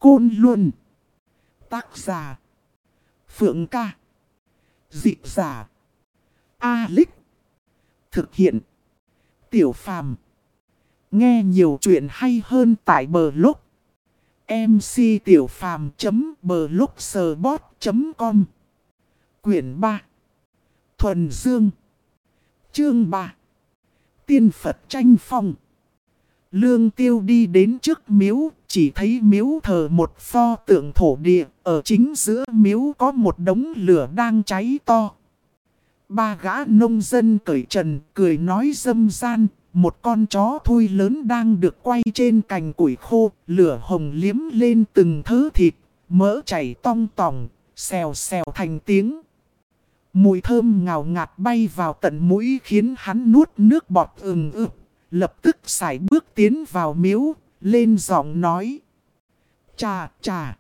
Côn Luân. Tác giả Phượng Ca. Dịch giả A-Lích. Thực hiện Tiểu Phàm. Nghe nhiều chuyện hay hơn tại blog mctiểupham.blogspot.com. Quyển 3 Thuần Dương. Chương 3 Tiên Phật tranh phong. Lương Tiêu đi đến trước miếu, chỉ thấy miếu thờ một pho tượng thổ địa, ở chính giữa miếu có một đống lửa đang cháy to. Ba gã nông dân cởi trần, cười nói râm ran, một con chó thui lớn đang được quay trên cành củi khô, lửa hồng liếm lên từng thớ thịt, mỡ chảy tong tỏng, xèo xèo thành tiếng. Mùi thơm ngào ngạt bay vào tận mũi khiến hắn nuốt nước bọt ừng ực. Lập tức sải bước tiến vào miếu, lên giọng nói. Chà chà,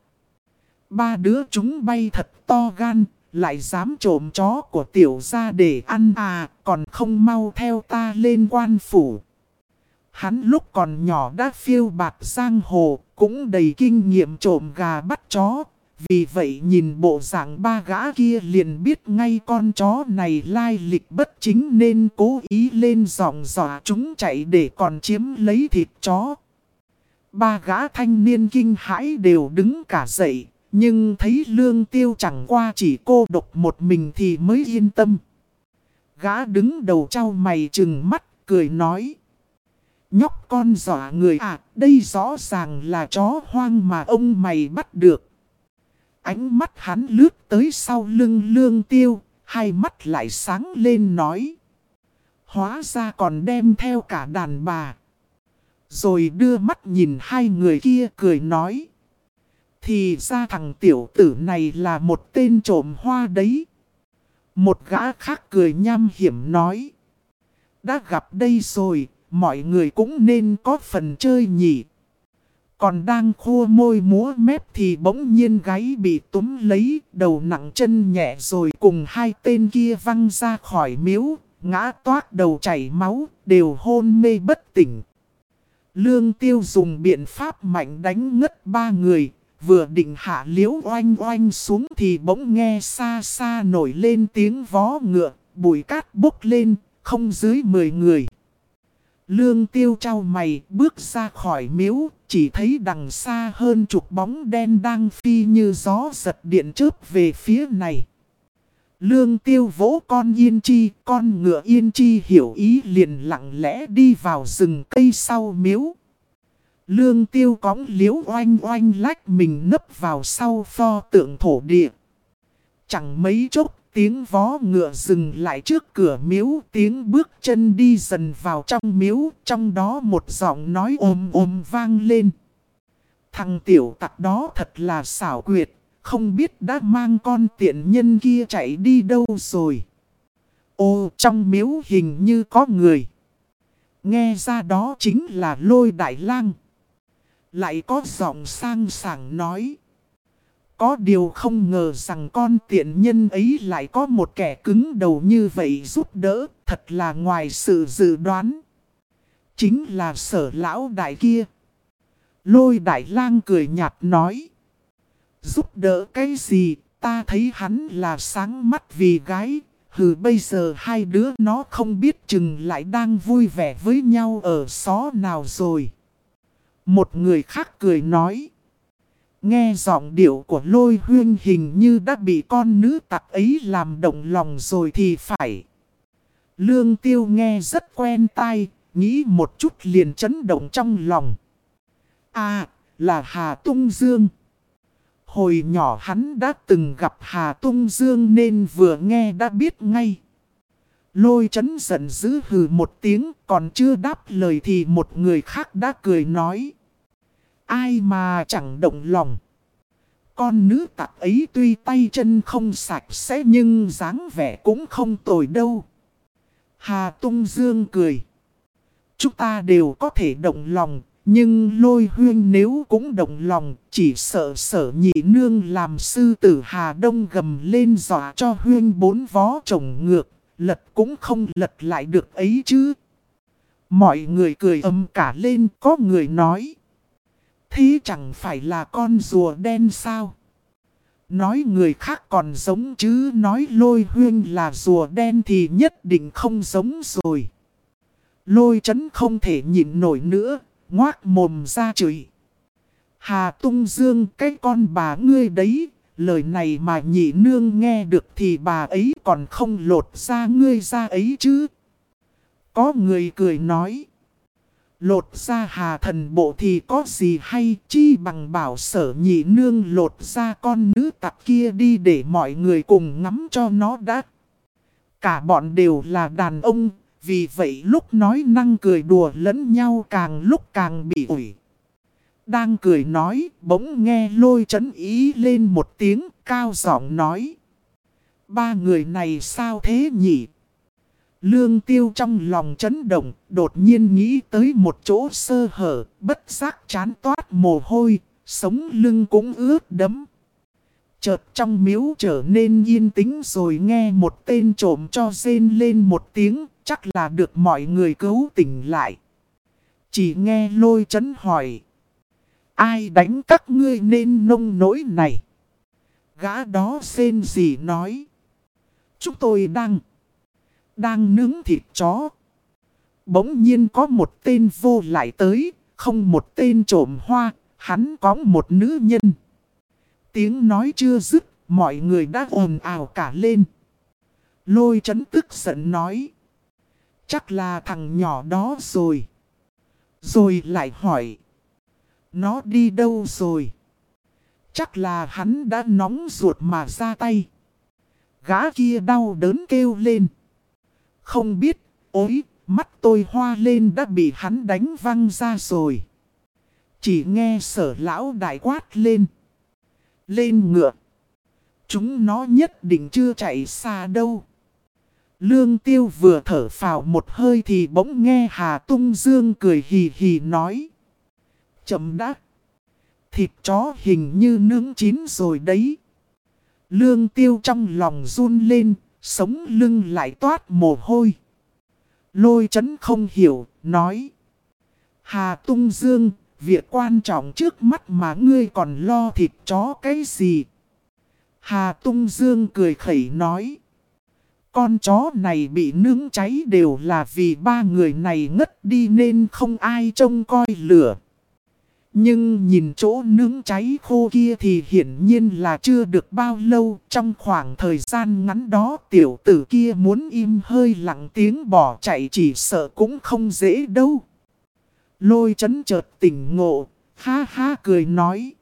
ba đứa chúng bay thật to gan, lại dám trộm chó của tiểu gia để ăn à, còn không mau theo ta lên quan phủ. Hắn lúc còn nhỏ đã phiêu bạt giang hồ, cũng đầy kinh nghiệm trộm gà bắt chó. Vì vậy nhìn bộ dạng ba gã kia liền biết ngay con chó này lai lịch bất chính nên cố ý lên giọng dọa chúng chạy để còn chiếm lấy thịt chó. Ba gã thanh niên kinh hãi đều đứng cả dậy, nhưng thấy Lương Tiêu chẳng qua chỉ cô độc một mình thì mới yên tâm. Gã đứng đầu trao mày trừng mắt, cười nói. Nhóc con dọa người à, đây rõ ràng là chó hoang mà ông mày bắt được. Ánh mắt hắn lướt tới sau lưng Lương Tiêu, hai mắt lại sáng lên nói. Hóa ra còn đem theo cả đàn bà. Rồi đưa mắt nhìn hai người kia cười nói. Thì ra thằng tiểu tử này là một tên trộm hoa đấy. Một gã khác cười nham hiểm nói. Đã gặp đây rồi, mọi người cũng nên có phần chơi nhỉ. Còn đang khua môi múa mép thì bỗng nhiên gáy bị túm lấy, đầu nặng chân nhẹ rồi cùng hai tên kia văng ra khỏi miếu, ngã toác đầu chảy máu, đều hôn mê bất tỉnh. Lương Tiêu dùng biện pháp mạnh đánh ngất ba người, vừa định hạ Liễu Oanh Oanh xuống thì bỗng nghe xa xa nổi lên tiếng vó ngựa, bụi cát bốc lên, không dưới 10 người. Lương Tiêu trao mày bước ra khỏi miếu, chỉ thấy đằng xa hơn chục bóng đen đang phi như gió giật điện chớp về phía này. Lương Tiêu vỗ con Yên Chi, con ngựa Yên Chi hiểu ý liền lặng lẽ đi vào rừng cây sau miếu. Lương Tiêu cõng Liễu Oanh Oanh lách mình nấp vào sau pho tượng thổ địa. Chẳng mấy chốc tiếng vó ngựa dừng lại trước cửa miếu, tiếng bước chân đi dần vào trong miếu, trong đó một giọng nói ồm ồm vang lên. Thằng tiểu tặc đó thật là xảo quyệt, không biết đã mang con tiện nhân kia chạy đi đâu rồi. Ô, trong miếu hình như có người. Nghe ra đó chính là Lôi Đại Lang. Lại có giọng sang sảng nói. Có điều không ngờ rằng con tiện nhân ấy lại có một kẻ cứng đầu như vậy giúp đỡ, thật là ngoài sự dự đoán. Chính là Sở lão đại kia. Lôi Đại Lang cười nhạt nói. Giúp đỡ cái gì, ta thấy hắn là sáng mắt vì gái. Hừ, bây giờ hai đứa nó không biết chừng lại đang vui vẻ với nhau ở xó nào rồi. Một người khác cười nói. Nghe giọng điệu của Lôi Huyên hình như đã bị con nữ tặc ấy làm động lòng rồi thì phải. Lương Tiêu nghe rất quen tai, nghĩ một chút liền chấn động trong lòng. À, là Hà Tung Dương. Hồi nhỏ hắn đã từng gặp Hà Tung Dương nên vừa nghe đã biết ngay. Lôi Chấn giận dữ hừ một tiếng, còn chưa đáp lời thì một người khác đã cười nói. Ai mà chẳng động lòng. Con nữ tặc ấy tuy tay chân không sạch sẽ nhưng dáng vẻ cũng không tồi đâu. Hà Tung Dương cười. Chúng ta đều có thể động lòng, nhưng Lôi Huyên nếu cũng động lòng, chỉ sợ Sở nhị nương làm sư tử Hà Đông gầm lên dọa cho Huyên bốn vó chồng ngược, lật cũng không lật lại được ấy chứ. Mọi người cười ầm cả lên, có người nói. Thế chẳng phải là con rùa đen sao? Nói người khác còn giống chứ nói Lôi Huyên là rùa đen thì nhất định không giống rồi. Lôi Chấn không thể nhịn nổi nữa, ngoác mồm ra chửi. Hà Tung Dương, cái con bà ngươi đấy, lời này mà nhị nương nghe được thì bà ấy còn không lột ra ngươi ra ấy chứ. Có người cười nói. Lột ra Hà Thần Bộ thì có gì hay, chi bằng bảo Sở nhị nương lột ra con nữ tặc kia đi để mọi người cùng ngắm cho nó đã. Cả bọn đều là đàn ông, vì vậy lúc nói năng cười đùa lẫn nhau càng lúc càng bị ủi. Đang cười nói, bỗng nghe Lôi Chấn ý lên một tiếng, cao giọng nói. Ba người này sao thế nhỉ? Lương Tiêu trong lòng chấn động, đột nhiên nghĩ tới một chỗ sơ hở, bất giác chán toát mồ hôi, sống lưng cũng ướt đẫm. Chợt trong miếu trở nên yên tĩnh rồi nghe một tên trộm cho rên lên một tiếng, chắc là được mọi người cứu tỉnh lại. Chỉ nghe Lôi Chấn hỏi. Ai đánh các ngươi nên nông nỗi này? Gã đó rên gì nói. Chúng tôi đang nướng thịt chó. Bỗng nhiên có một tên vô lại tới, không một tên trộm hoa, hắn có một nữ nhân. Tiếng nói chưa dứt, mọi người đã ồn ào cả lên. Lôi Chấn tức giận nói. Chắc là thằng nhỏ đó rồi. Rồi lại hỏi. Nó đi đâu rồi? Chắc là hắn đã nóng ruột mà ra tay. Gã kia đau đớn kêu lên. Không biết, ôi, mắt tôi hoa lên đã bị hắn đánh văng ra rồi. Chỉ nghe Sở lão đại quát lên. Lên ngựa. Chúng nó nhất định chưa chạy xa đâu. Lương Tiêu vừa thở phào một hơi thì bỗng nghe Hà Tung Dương cười hì hì nói. Chậm đã. Thịt chó hình như nướng chín rồi đấy. Lương Tiêu trong lòng run lên, sống lưng lại toát mồ hôi. Lôi Chấn không hiểu, nói. Hà Tung Dương, việc quan trọng trước mắt mà ngươi còn lo thịt chó cái gì? Hà Tung Dương cười khẩy nói. Con chó này bị nướng cháy đều là vì ba người này ngất đi nên không ai trông coi lửa. Nhưng nhìn chỗ nướng cháy khô kia thì hiển nhiên là chưa được bao lâu. Trong khoảng thời gian ngắn đó tiểu tử kia muốn im hơi lặng tiếng bỏ chạy chỉ sợ cũng không dễ đâu. Lôi Chấn chợt tỉnh ngộ, ha ha cười nói.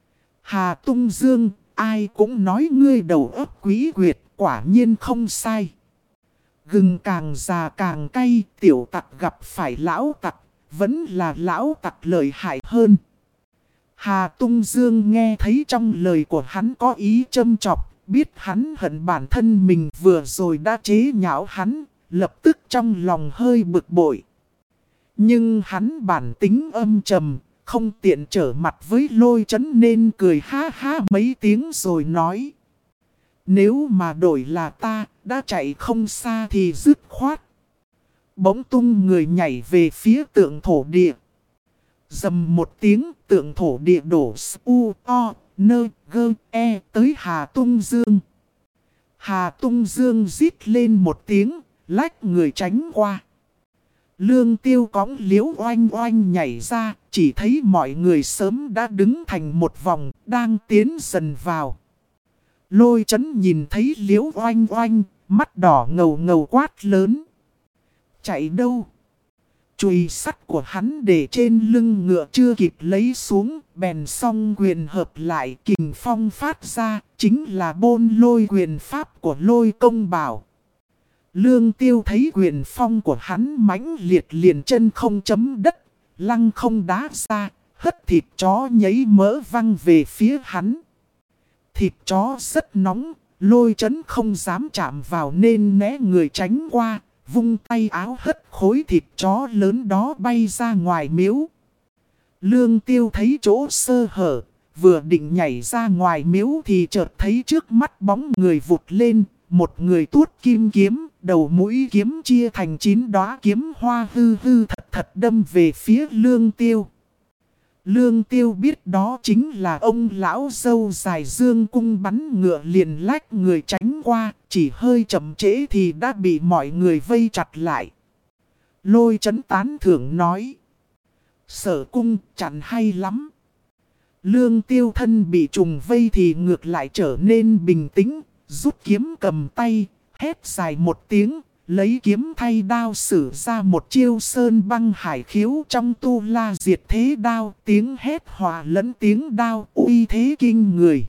Hà Tung Dương, ai cũng nói ngươi đầu óc quý quyệt, quả nhiên không sai. Gừng càng già càng cay, tiểu tặc gặp phải lão tặc. Vẫn là lão tặc lợi hại hơn. Hà Tung Dương nghe thấy trong lời của hắn có ý châm chọc, biết hắn hận bản thân mình vừa rồi đã chế nhạo hắn, lập tức trong lòng hơi bực bội. Nhưng hắn bản tính âm trầm, không tiện trở mặt với Lôi Chấn nên cười ha ha mấy tiếng rồi nói. Nếu mà đổi là ta, đã chạy không xa thì dứt khoát. Bỗng tung người nhảy về phía tượng thổ địa. Dầm một tiếng tượng thổ địa đổ S-U-O-N-G-E tới Hà Tung Dương. Hà Tung Dương rít lên một tiếng, lách người tránh qua. Lương Tiêu cõng Liễu Oanh Oanh nhảy ra, chỉ thấy mọi người sớm đã đứng thành một vòng, đang tiến dần vào. Lôi Chấn nhìn thấy Liễu Oanh Oanh, mắt đỏ ngầu ngầu quát lớn. Chạy đâu? Chùy sắt của hắn để trên lưng ngựa chưa kịp lấy xuống, bèn song quyền hợp lại kình phong phát ra, chính là bôn lôi quyền pháp của Lôi Công Bảo. Lương Tiêu thấy quyền phong của hắn mãnh liệt liền chân không chấm đất, lăng không đá ra, hất thịt chó nhấy mỡ văng về phía hắn. Thịt chó rất nóng, Lôi Chấn không dám chạm vào nên né người tránh qua. Vung tay áo hất khối thịt chó lớn đó bay ra ngoài miếu. Lương Tiêu thấy chỗ sơ hở, vừa định nhảy ra ngoài miếu thì chợt thấy trước mắt bóng người vụt lên. Một người tuốt kim kiếm, đầu mũi kiếm chia thành 9 đóa kiếm hoa hư hư thật thật đâm về phía Lương Tiêu. Lương Tiêu biết đó chính là ông lão dâu dài dương cung bắn ngựa liền lách người tránh qua, chỉ hơi chậm trễ thì đã bị mọi người vây chặt lại. Lôi Chấn tán thưởng nói: Sở cung chặn hay lắm. Lương Tiêu thân bị trùng vây thì ngược lại trở nên bình tĩnh, rút kiếm cầm tay, hét dài một tiếng, lấy kiếm thay đao sử ra một chiêu sơn băng hải khiếu trong tu la diệt thế đao, tiếng hét hòa lẫn tiếng đao uy thế kinh người.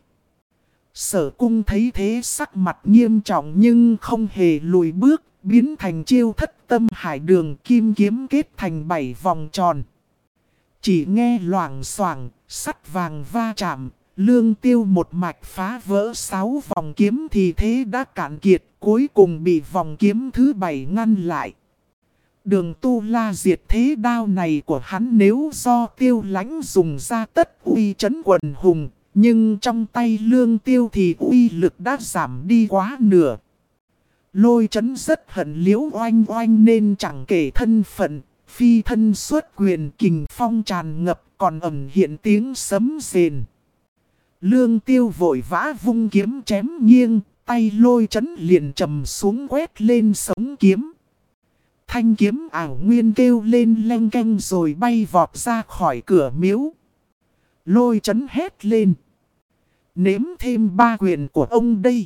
Sở cung thấy thế sắc mặt nghiêm trọng nhưng không hề lùi bước, biến thành chiêu thất tâm hải đường, kim kiếm kết thành 7 vòng tròn. Chỉ nghe loảng xoảng, sắt vàng va chạm, Lương Tiêu một mạch phá vỡ 6 vòng kiếm thì thế đã cạn kiệt, cuối cùng bị vòng kiếm thứ 7 ngăn lại. Đường tu la diệt thế đao này của hắn nếu do Tiêu Lãnh dùng ra tất uy chấn quần hùng, nhưng trong tay Lương Tiêu thì uy lực đã giảm đi quá nửa. Lôi Chấn rất hận Liễu Oanh Oanh nên chẳng kể thân phận, phi thân xuất quyền, kình phong tràn ngập, còn ẩn hiện tiếng sấm rền. Lương Tiêu vội vã vung kiếm chém nghiêng, tay Lôi Chấn liền trầm xuống quét lên sống kiếm. Thanh kiếm ảo nguyên kêu lên leng keng rồi bay vọt ra khỏi cửa miếu. Lôi Chấn hét lên: Nếm thêm 3 quyền của ông đây.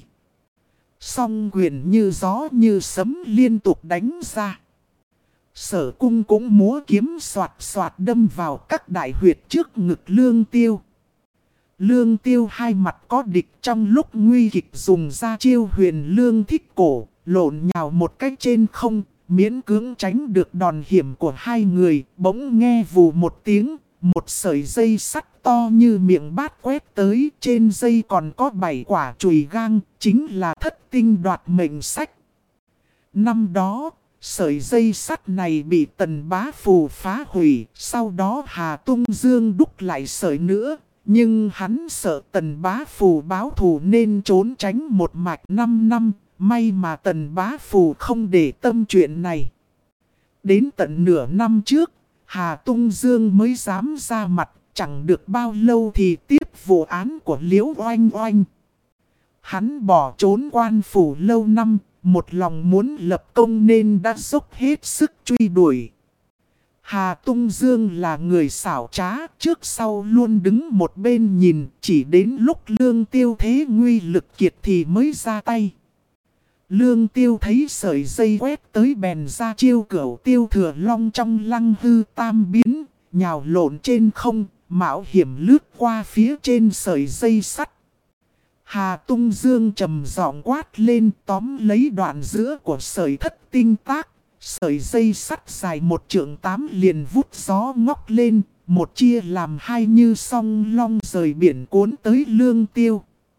Song quyền như gió như sấm liên tục đánh ra. Sở cung cũng múa kiếm xoạt xoạt đâm vào các đại huyệt trước ngực Lương Tiêu. Lương Tiêu hai mặt có địch, trong lúc nguy kịch dùng ra chiêu huyền lương thích cổ, lộn nhào một cách trên không, miễn cưỡng tránh được đòn hiểm của hai người. Bỗng nghe vù một tiếng, một sợi dây sắt to như miệng bát quét tới, trên dây còn có 7 quả chùy gang, chính là thất tinh đoạt mệnh sách. Năm đó, sợi dây sắt này bị Tần Bá Phù phá hủy, sau đó Hà Tung Dương đúc lại sợi nữa. Nhưng hắn sợ Tần Bá Phù báo thù nên trốn tránh một mạch 5 năm, may mà Tần Bá Phù không để tâm chuyện này. Đến tận nửa năm trước, Hà Tung Dương mới dám ra mặt, chẳng được bao lâu thì tiếp vụ án của Liễu Oanh Oanh. Hắn bỏ trốn quan phủ lâu năm, một lòng muốn lập công nên đã dốc hết sức truy đuổi. Hà Tung Dương là người xảo trá, trước sau luôn đứng một bên nhìn, chỉ đến lúc Lương Tiêu thế nguy lực kiệt thì mới ra tay. Lương Tiêu thấy sợi dây quét tới bèn ra chiêu cửu tiêu thừa long trong lăng hư tam biến, nhào lộn trên không, mạo hiểm lướt qua phía trên sợi dây sắt. Hà Tung Dương trầm giọng quát lên, tóm lấy đoạn giữa của sợi thất tinh tác. Sợi dây sắt dài 1 trượng 8 liền vút gió ngóc lên, một chia làm hai như song long rời biển cuốn tới Lương Tiêu.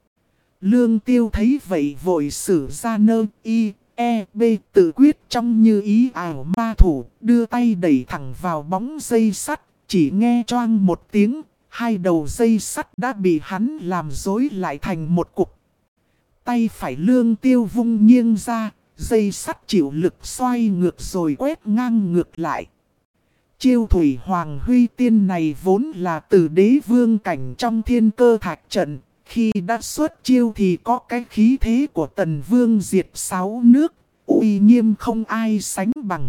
Lương Tiêu thấy vậy vội sử ra nơ y, e, b tự quyết trong như ý ảo ma thủ, đưa tay đẩy thẳng vào bóng dây sắt, chỉ nghe choang một tiếng, hai đầu dây sắt đã bị hắn làm rối lại thành một cục. Tay phải Lương Tiêu vung nghiêng ra, dây sắt chịu lực xoay ngược rồi quét ngang ngược lại. Chiêu Thủy Hoàng Huy Tiên này vốn là từ đế vương cảnh trong Thiên Cơ Thạch trận. Khi đã xuất chiêu thì có cái khí thế của Tần Vương diệt 6 nước, uy nghiêm không ai sánh bằng.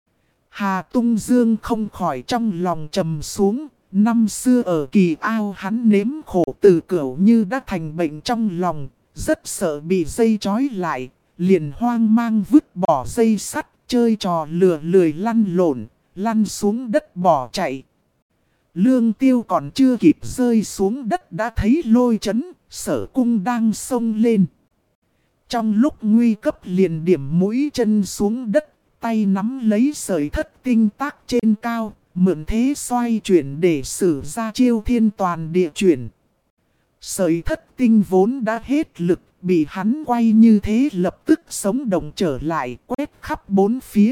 Hà Tung Dương không khỏi trong lòng trầm xuống. Năm xưa ở Kỳ Ao hắn nếm khổ từ cửu như đã thành bệnh trong lòng, rất sợ bị dây trói lại. Liền hoang mang vứt bỏ dây sắt, chơi trò lừa lười lăn lộn, lăn xuống đất bỏ chạy. Lương Tiêu còn chưa kịp rơi xuống đất đã thấy Lôi Chấn, Sở cung đang xông lên. Trong lúc nguy cấp liền điểm mũi chân xuống đất, tay nắm lấy sợi thất tinh tác trên cao, mượn thế xoay chuyển để sử ra chiêu thiên toàn địa chuyển. Sợi thất tinh vốn đã hết lực, bị hắn quay như thế lập tức sống động trở lại, quét khắp bốn phía.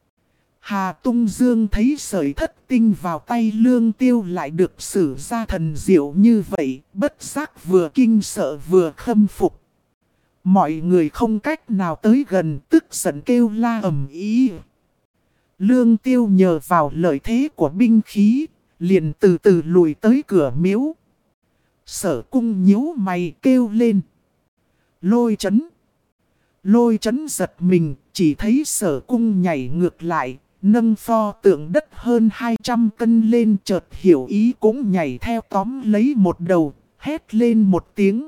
Hà Tung Dương thấy sợi thất tinh vào tay Lương Tiêu lại được sử ra thần diệu như vậy, bất giác vừa kinh sợ vừa khâm phục. Mọi người không cách nào tới gần, tức giận kêu la ầm ĩ. Lương Tiêu nhờ vào lợi thế của binh khí, liền từ từ lùi tới cửa miếu. Sở cung nhíu mày kêu lên. Lôi chấn. Lôi chấn giật mình, chỉ thấy sở cung nhảy ngược lại, nâng pho tượng đất hơn 200 cân lên, chợt hiểu ý cũng nhảy theo tóm lấy một đầu, hét lên một tiếng.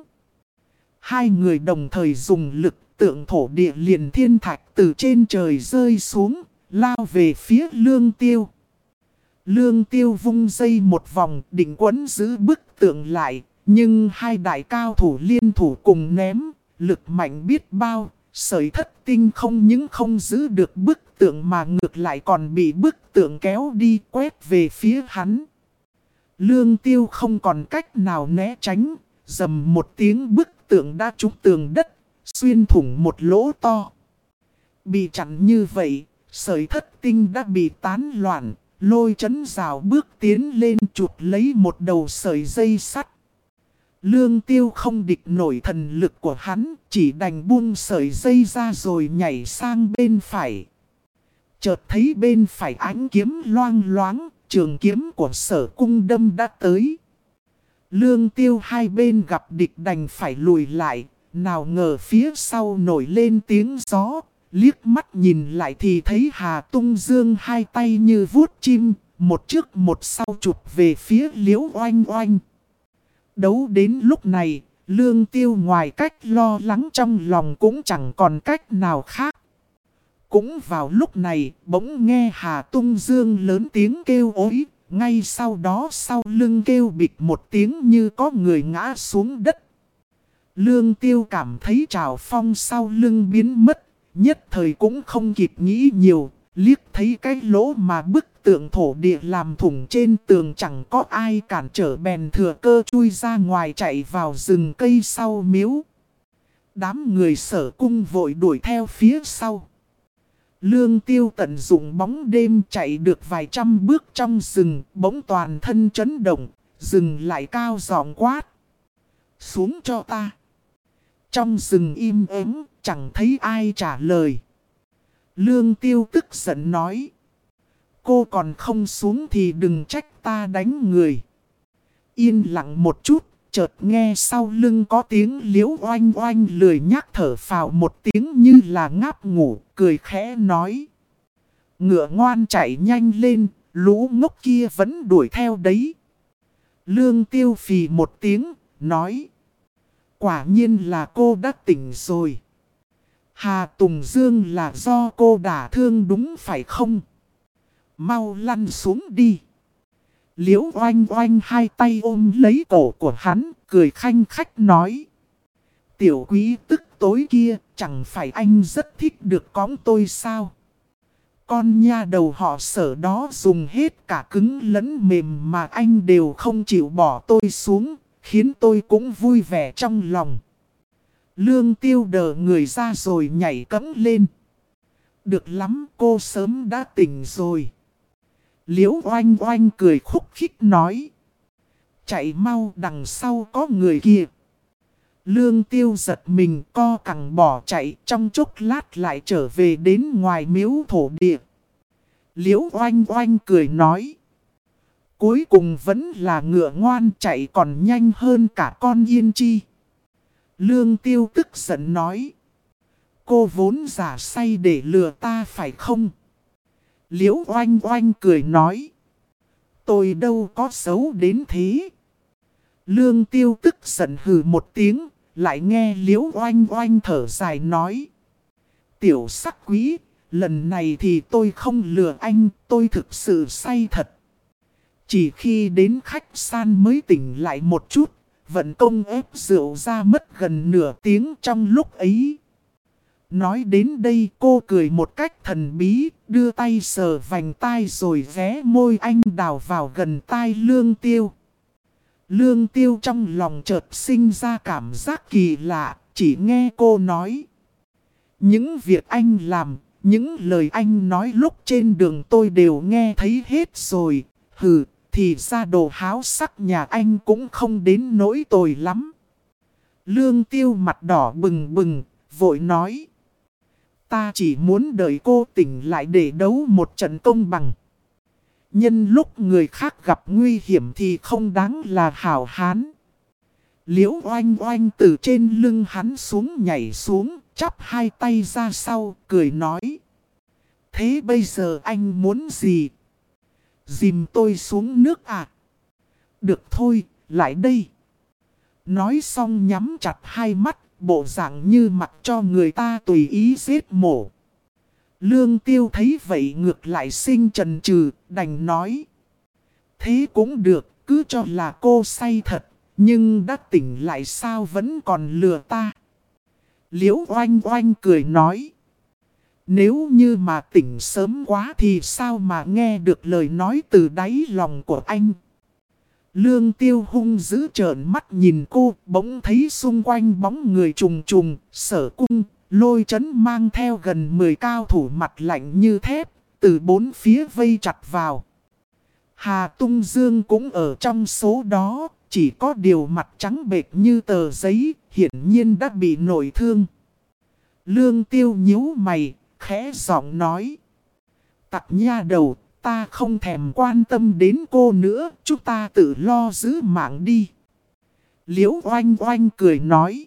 Hai người đồng thời dùng lực, tượng thổ địa liền thiên thạch từ trên trời rơi xuống, lao về phía Lương Tiêu. Lương Tiêu vung dây một vòng định quấn giữ bức tượng lại, nhưng hai đại cao thủ liên thủ cùng ném, lực mạnh biết bao. Sợi thất tinh không những không giữ được bức tượng mà ngược lại còn bị bức tượng kéo đi quét về phía hắn. Lương Tiêu không còn cách nào né tránh, rầm một tiếng bức tượng đã trúng tường đất, xuyên thủng một lỗ to. Bị chặn như vậy, sợi thất tinh đã bị tán loạn, Lôi chấn rào bước tiến lên chụp lấy một đầu sợi dây sắt. Lương Tiêu không địch nổi thần lực của hắn, chỉ đành buông sợi dây ra rồi nhảy sang bên phải. Chợt thấy bên phải ánh kiếm loang loáng, trường kiếm của Sở cung đâm đã tới. Lương Tiêu hai bên gặp địch đành phải lùi lại, nào ngờ phía sau nổi lên tiếng gió. Liếc mắt nhìn lại thì thấy Hà Tung Dương hai tay như vuốt chim, một trước một sau chụp về phía Liễu Oanh Oanh. Đấu đến lúc này, Lương Tiêu ngoài cách lo lắng trong lòng cũng chẳng còn cách nào khác. Cũng vào lúc này, bỗng nghe Hà Tung Dương lớn tiếng kêu ối, ngay sau đó sau lưng kêu bịch một tiếng như có người ngã xuống đất. Lương Tiêu cảm thấy trào phong sau lưng biến mất, nhất thời cũng không kịp nghĩ nhiều, liếc thấy cái lỗ mà bức tượng thổ địa làm thủng trên tường chẳng có ai cản trở bèn thừa cơ chui ra ngoài chạy vào rừng cây sau miếu. Đám người Sở cung vội đuổi theo phía sau. Lương Tiêu tận dụng bóng đêm chạy được vài trăm bước trong rừng, bỗng toàn thân chấn động, dừng lại cao giọng quát. Xuống cho ta. Trong rừng im ắng, chẳng thấy ai trả lời. Lương Tiêu tức giận nói. Cô còn không xuống thì đừng trách ta đánh người. Yên lặng một chút, chợt nghe sau lưng có tiếng Liễu Oanh Oanh lười nhác thở phào một tiếng như là ngáp ngủ, cười khẽ nói. Ngựa ngoan chạy nhanh lên, lũ ngốc kia vẫn đuổi theo đấy. Lương Tiêu phì một tiếng, nói. Quả nhiên là cô đã tỉnh rồi. Hà Tùng Dương là do cô đả thương đúng phải không? Mau lăn xuống đi. Liễu Oanh Oanh hai tay ôm lấy cổ của hắn, cười khanh khách nói. Tiểu quý tức tối kia, chẳng phải anh rất thích được cõng tôi sao? Con nha đầu họ Sở đó dùng hết cả cứng lẫn mềm mà anh đều không chịu bỏ tôi xuống, khiến tôi cũng vui vẻ trong lòng. Lương Tiêu đờ người ra rồi nhảy cẫng lên. Được lắm, cô sớm đã tỉnh rồi. Liễu Oanh Oanh cười khúc khích nói. Chạy mau, đằng sau có người kia. Lương Tiêu giật mình co cẳng bỏ chạy, trong chốc lát lại trở về đến ngoài miếu thổ địa. Liễu Oanh Oanh cười nói. Cuối cùng vẫn là ngựa ngoan, chạy còn nhanh hơn cả con yên chi. Lương Tiêu tức giận nói. Cô vốn giả say để lừa ta phải không? Liễu Oanh Oanh cười nói. Tôi đâu có xấu đến thế. Lương Tiêu tức giận hừ một tiếng, lại nghe Liễu Oanh Oanh thở dài nói. Tiểu sắc quý, lần này thì tôi không lừa anh, tôi thực sự say thật. Chỉ khi đến khách sạn mới tỉnh lại một chút, vận công ép rượu ra mất gần nửa tiếng trong lúc ấy. Nói đến đây cô cười một cách thần bí, đưa tay sờ vành tai rồi ghé môi anh đào vào gần tai Lương Tiêu. Lương Tiêu trong lòng chợt sinh ra cảm giác kỳ lạ, chỉ nghe cô nói. Những việc anh làm, những lời anh nói lúc trên đường tôi đều nghe thấy hết rồi, hừ. Thì ra đồ háo sắc nhà anh cũng không đến nỗi tồi lắm. Lương Tiêu mặt đỏ bừng bừng, vội nói. Ta chỉ muốn đợi cô tỉnh lại để đấu một trận công bằng. nhân lúc người khác gặp nguy hiểm thì không đáng là hảo hán. Liễu oanh oanh từ trên lưng hắn xuống nhảy xuống, chắp hai tay ra sau, cười nói. Thế bây giờ anh muốn gì? Dìm tôi xuống nước à? Được thôi, lại đây. Nói xong nhắm chặt hai mắt, bộ dạng như mặc cho người ta tùy ý giết mổ. Lương Tiêu thấy vậy ngược lại sinh chần chừ, đành nói. Thế cũng được, cứ cho là cô say thật, nhưng đã tỉnh lại sao vẫn còn lừa ta. Liễu oanh oanh cười nói. Nếu như mà tỉnh sớm quá thì sao mà nghe được lời nói từ đáy lòng của anh. Lương Tiêu hung dữ trợn mắt nhìn cô, bỗng thấy xung quanh bóng người trùng trùng, Sở Cung, Lôi Chấn mang theo gần 10 cao thủ mặt lạnh như thép, từ bốn phía vây chặt vào. Hà Tung Dương cũng ở trong số đó, chỉ có điều mặt trắng bệch như tờ giấy, hiển nhiên đã bị nội thương. Lương Tiêu nhíu mày, khẽ giọng nói. Tặc nha đầu, ta không thèm quan tâm đến cô nữa, chúng ta tự lo giữ mạng đi. Liễu oanh oanh cười nói.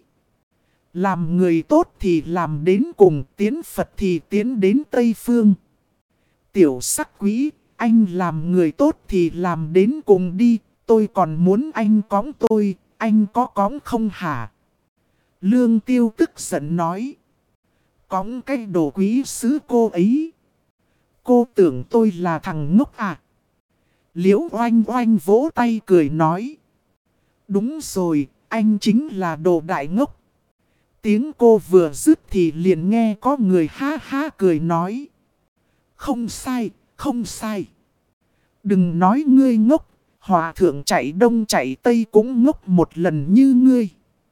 Làm người tốt thì làm đến cùng, tiến Phật thì tiến đến Tây Phương. Tiểu sắc quý, anh làm người tốt thì làm đến cùng đi, tôi còn muốn anh cõng tôi, anh có cõng không hả? Lương Tiêu tức giận nói. Cõng cái đồ quý sứ cô ấy. Cô tưởng tôi là thằng ngốc à? Liễu oanh oanh vỗ tay cười nói. Đúng rồi, anh chính là đồ đại ngốc. Tiếng cô vừa dứt thì liền nghe có người ha ha cười nói. Không sai, không sai. Đừng nói ngươi ngốc, hòa thượng chạy đông chạy tây cũng ngốc một lần như ngươi.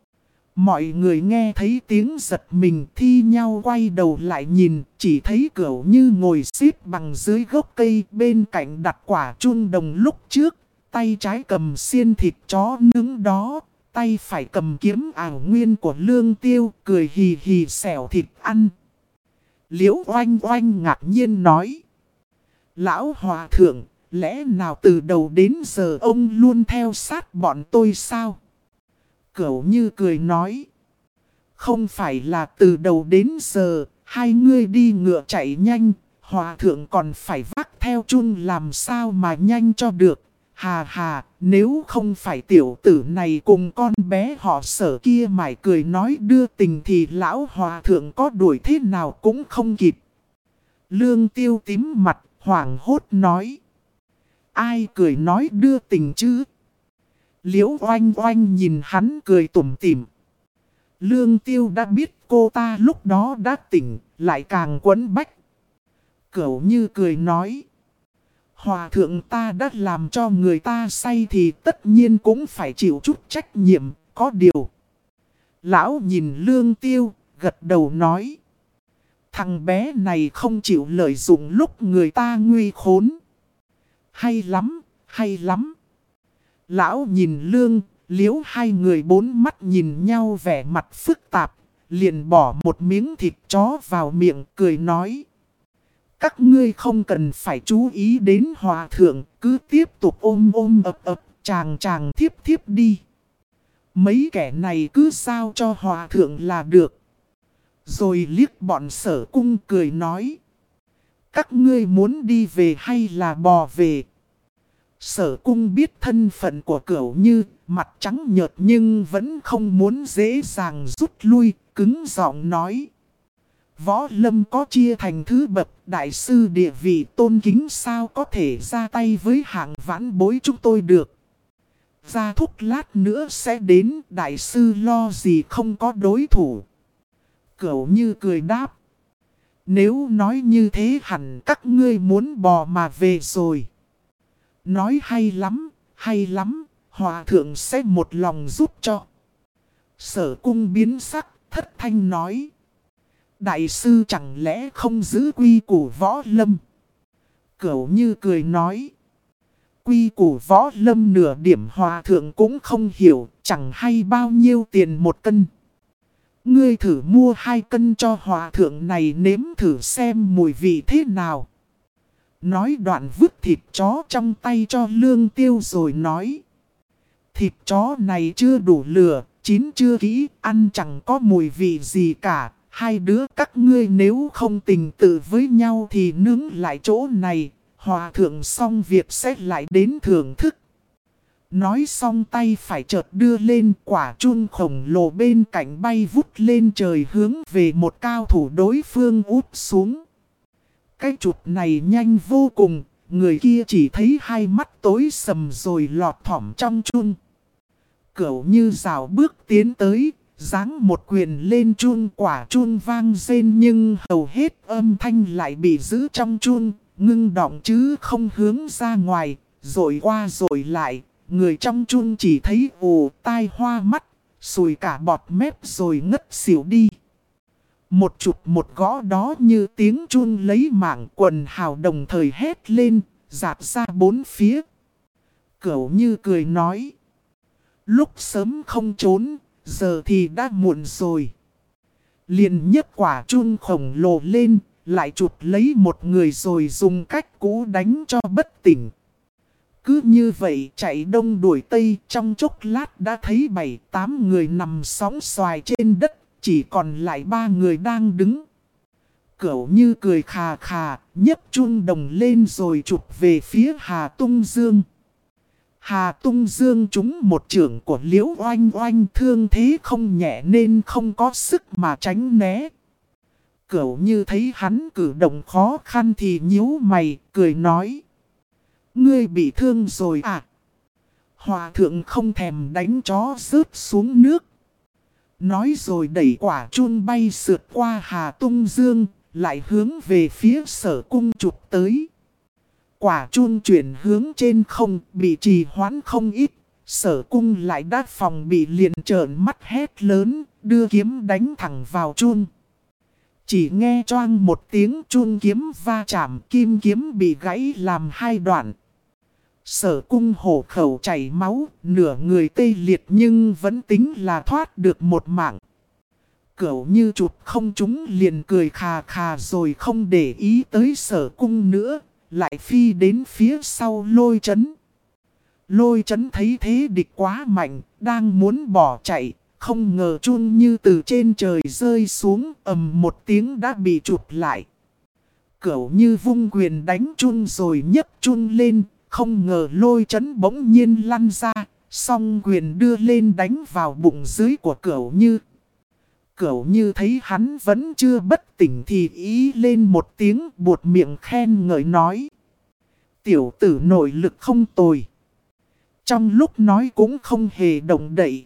Mọi người nghe thấy tiếng giật mình thi nhau quay đầu lại nhìn, chỉ thấy Cửu Như ngồi xếp bằng dưới gốc cây bên cạnh đặt quả chun đồng lúc trước, tay trái cầm xiên thịt chó nướng đó, tay phải cầm kiếm ảo nguyên của Lương Tiêu, cười hì hì xẻo thịt ăn. Liễu oanh oanh ngạc nhiên nói. Lão hòa thượng, lẽ nào từ đầu đến giờ ông luôn theo sát bọn tôi sao? Cửu Như cười nói. Không phải là từ đầu đến giờ, hai ngươi đi ngựa chạy nhanh, hòa thượng còn phải vác theo chun làm sao mà nhanh cho được. Hà hà, nếu không phải tiểu tử này cùng con bé họ Sở kia mải cười nói đưa tình thì lão hòa thượng có đuổi thế nào cũng không kịp. Lương Tiêu tím mặt, hoảng hốt nói. Ai cười nói đưa tình chứ? Liễu oanh oanh nhìn hắn cười tủm tỉm. Lương Tiêu đã biết cô ta lúc đó đã tỉnh, lại càng quấn bách. Cửu Như cười nói. Hòa thượng ta đã làm cho người ta say thì tất nhiên cũng phải chịu chút trách nhiệm, có điều. Lão nhìn Lương Tiêu, gật đầu nói. Thằng bé này không chịu lợi dụng lúc người ta nguy khốn. Hay lắm, hay lắm. Lão nhìn Lương, Liễu hai người bốn mắt nhìn nhau vẻ mặt phức tạp, liền bỏ một miếng thịt chó vào miệng cười nói. Các ngươi không cần phải chú ý đến hòa thượng, cứ tiếp tục ôm ôm ập ập, chàng chàng thiếp thiếp đi. Mấy kẻ này cứ sao cho hòa thượng là được. Rồi liếc bọn Sở Cung cười nói. Các ngươi muốn đi về hay là bò về? Sở Cung biết thân phận của Cửu Như, mặt trắng nhợt nhưng vẫn không muốn dễ dàng rút lui, cứng giọng nói. Võ lâm có chia thành thứ bậc, đại sư địa vị tôn kính sao có thể ra tay với hạng vãn bối chúng tôi được. Ra thúc lát nữa sẽ đến, đại sư lo gì không có đối thủ. Cửu Như cười đáp. Nếu nói như thế hẳn các ngươi muốn bò mà về rồi. Nói hay lắm, hòa thượng sẽ một lòng giúp cho. Sở Cung biến sắc, thất thanh nói. Đại sư chẳng lẽ không giữ quy củ võ lâm? Cửu Như cười nói. Quy củ võ lâm nửa điểm hòa thượng cũng không hiểu, chẳng hay bao nhiêu tiền một cân. Ngươi thử mua 2 cân cho hòa thượng này nếm thử xem mùi vị thế nào. Nói đoạn vứt thịt chó trong tay cho Lương Tiêu rồi nói. Thịt chó này chưa đủ lửa, chín chưa kỹ, ăn chẳng có mùi vị gì cả. Hai đứa các ngươi nếu không tình tự với nhau thì nướng lại chỗ này. Hòa thượng xong việc sẽ lại đến thưởng thức. Nói xong tay phải chợt đưa lên, quả chun khổng lồ bên cạnh bay vút lên trời hướng về một cao thủ đối phương úp xuống. Cái chụp này nhanh vô cùng, người kia chỉ thấy hai mắt tối sầm rồi lọt thỏm trong chun. Cửu Như rào bước tiến tới, giáng một quyền lên chun, quả chun vang rên nhưng hầu hết âm thanh lại bị giữ trong chun, ngưng đọng chứ không hướng ra ngoài, rồi qua rồi lại. Người trong chun chỉ thấy ồ tai hoa mắt, sùi cả bọt mép rồi ngất xỉu đi. Một chụp một gõ đó như tiếng chun lấy mạng, quần hào đồng thời hét lên, dạt ra bốn phía. Cửu Như cười nói. Lúc sớm không trốn, giờ thì đã muộn rồi. Liền nhấc quả chun khổng lồ lên, lại chụp lấy một người rồi dùng cách cũ đánh cho bất tỉnh. Cứ như vậy chạy đông đuổi tây, trong chốc lát đã thấy 7-8 người nằm sóng xoài trên đất, chỉ còn lại 3 người đang đứng. Cửu Như cười khà khà, nhấc chun đồng lên rồi chụp về phía Hà Tung Dương. Hà Tung Dương trúng một chưởng của Liễu Oanh Oanh, thương thế không nhẹ nên không có sức mà tránh né. Cửu Như thấy hắn cử động khó khăn thì nhíu mày, cười nói. Ngươi bị thương rồi à? Hòa thượng không thèm đánh chó rớt xuống nước. Nói rồi đẩy quả chun bay sượt qua Hà Tung Dương, lại hướng về phía Sở Cung chụp tới. Quả chun chuyển hướng trên không, bị trì hoãn không ít. Sở Cung lại đát phòng bị liền trợn mắt hét lớn, đưa kiếm đánh thẳng vào chun. Chỉ nghe choang một tiếng, chun kiếm va chạm, kim kiếm bị gãy làm hai đoạn. Sở Cung hổ khẩu chảy máu, nửa người tê liệt nhưng vẫn tính là thoát được một mạng. Cửu Như chụp không trúng liền cười khà khà rồi không để ý tới Sở Cung nữa, lại phi đến phía sau Lôi Chấn. Lôi Chấn thấy thế địch quá mạnh, đang muốn bỏ chạy, không ngờ chun như từ trên trời rơi xuống, ầm một tiếng đã bị chụp lại. Cửu Như vung quyền đánh chun rồi nhấc chun lên, không ngờ Lôi Chấn bỗng nhiên lăn ra, song quyền đưa lên đánh vào bụng dưới của Cửu Như. Cửu Như thấy hắn vẫn chưa bất tỉnh thì ý lên một tiếng, buột miệng khen ngợi nói. Tiểu tử nội lực không tồi. Trong lúc nói cũng không hề động đậy.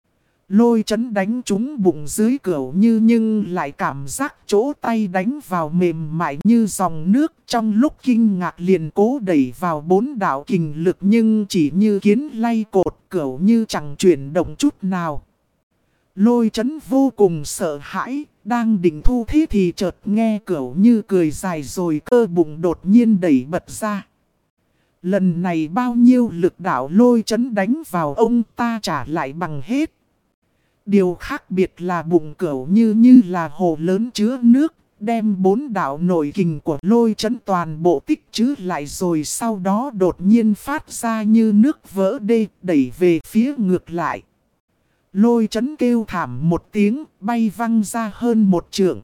Lôi Chấn đánh trúng bụng dưới Cửu Như nhưng lại cảm giác chỗ tay đánh vào mềm mại như dòng nước. Trong lúc kinh ngạc liền cố đẩy vào 4 đạo kình lực nhưng chỉ như kiến lay cột, Cửu Như chẳng chuyển động chút nào. Lôi Chấn vô cùng sợ hãi, đang định thu thế thì chợt nghe Cửu Như cười dài rồi cơ bụng đột nhiên đẩy bật ra. Lần này bao nhiêu lực đạo Lôi Chấn đánh vào ông ta trả lại bằng hết. Điều khác biệt là bụng Cửu Như như là hồ lớn chứa nước, đem 4 đạo nội kình của Lôi Chấn toàn bộ tích trữ lại rồi sau đó đột nhiên phát ra như nước vỡ đê, đẩy về phía ngược lại. Lôi Chấn kêu thảm một tiếng, bay văng ra hơn 1 trượng.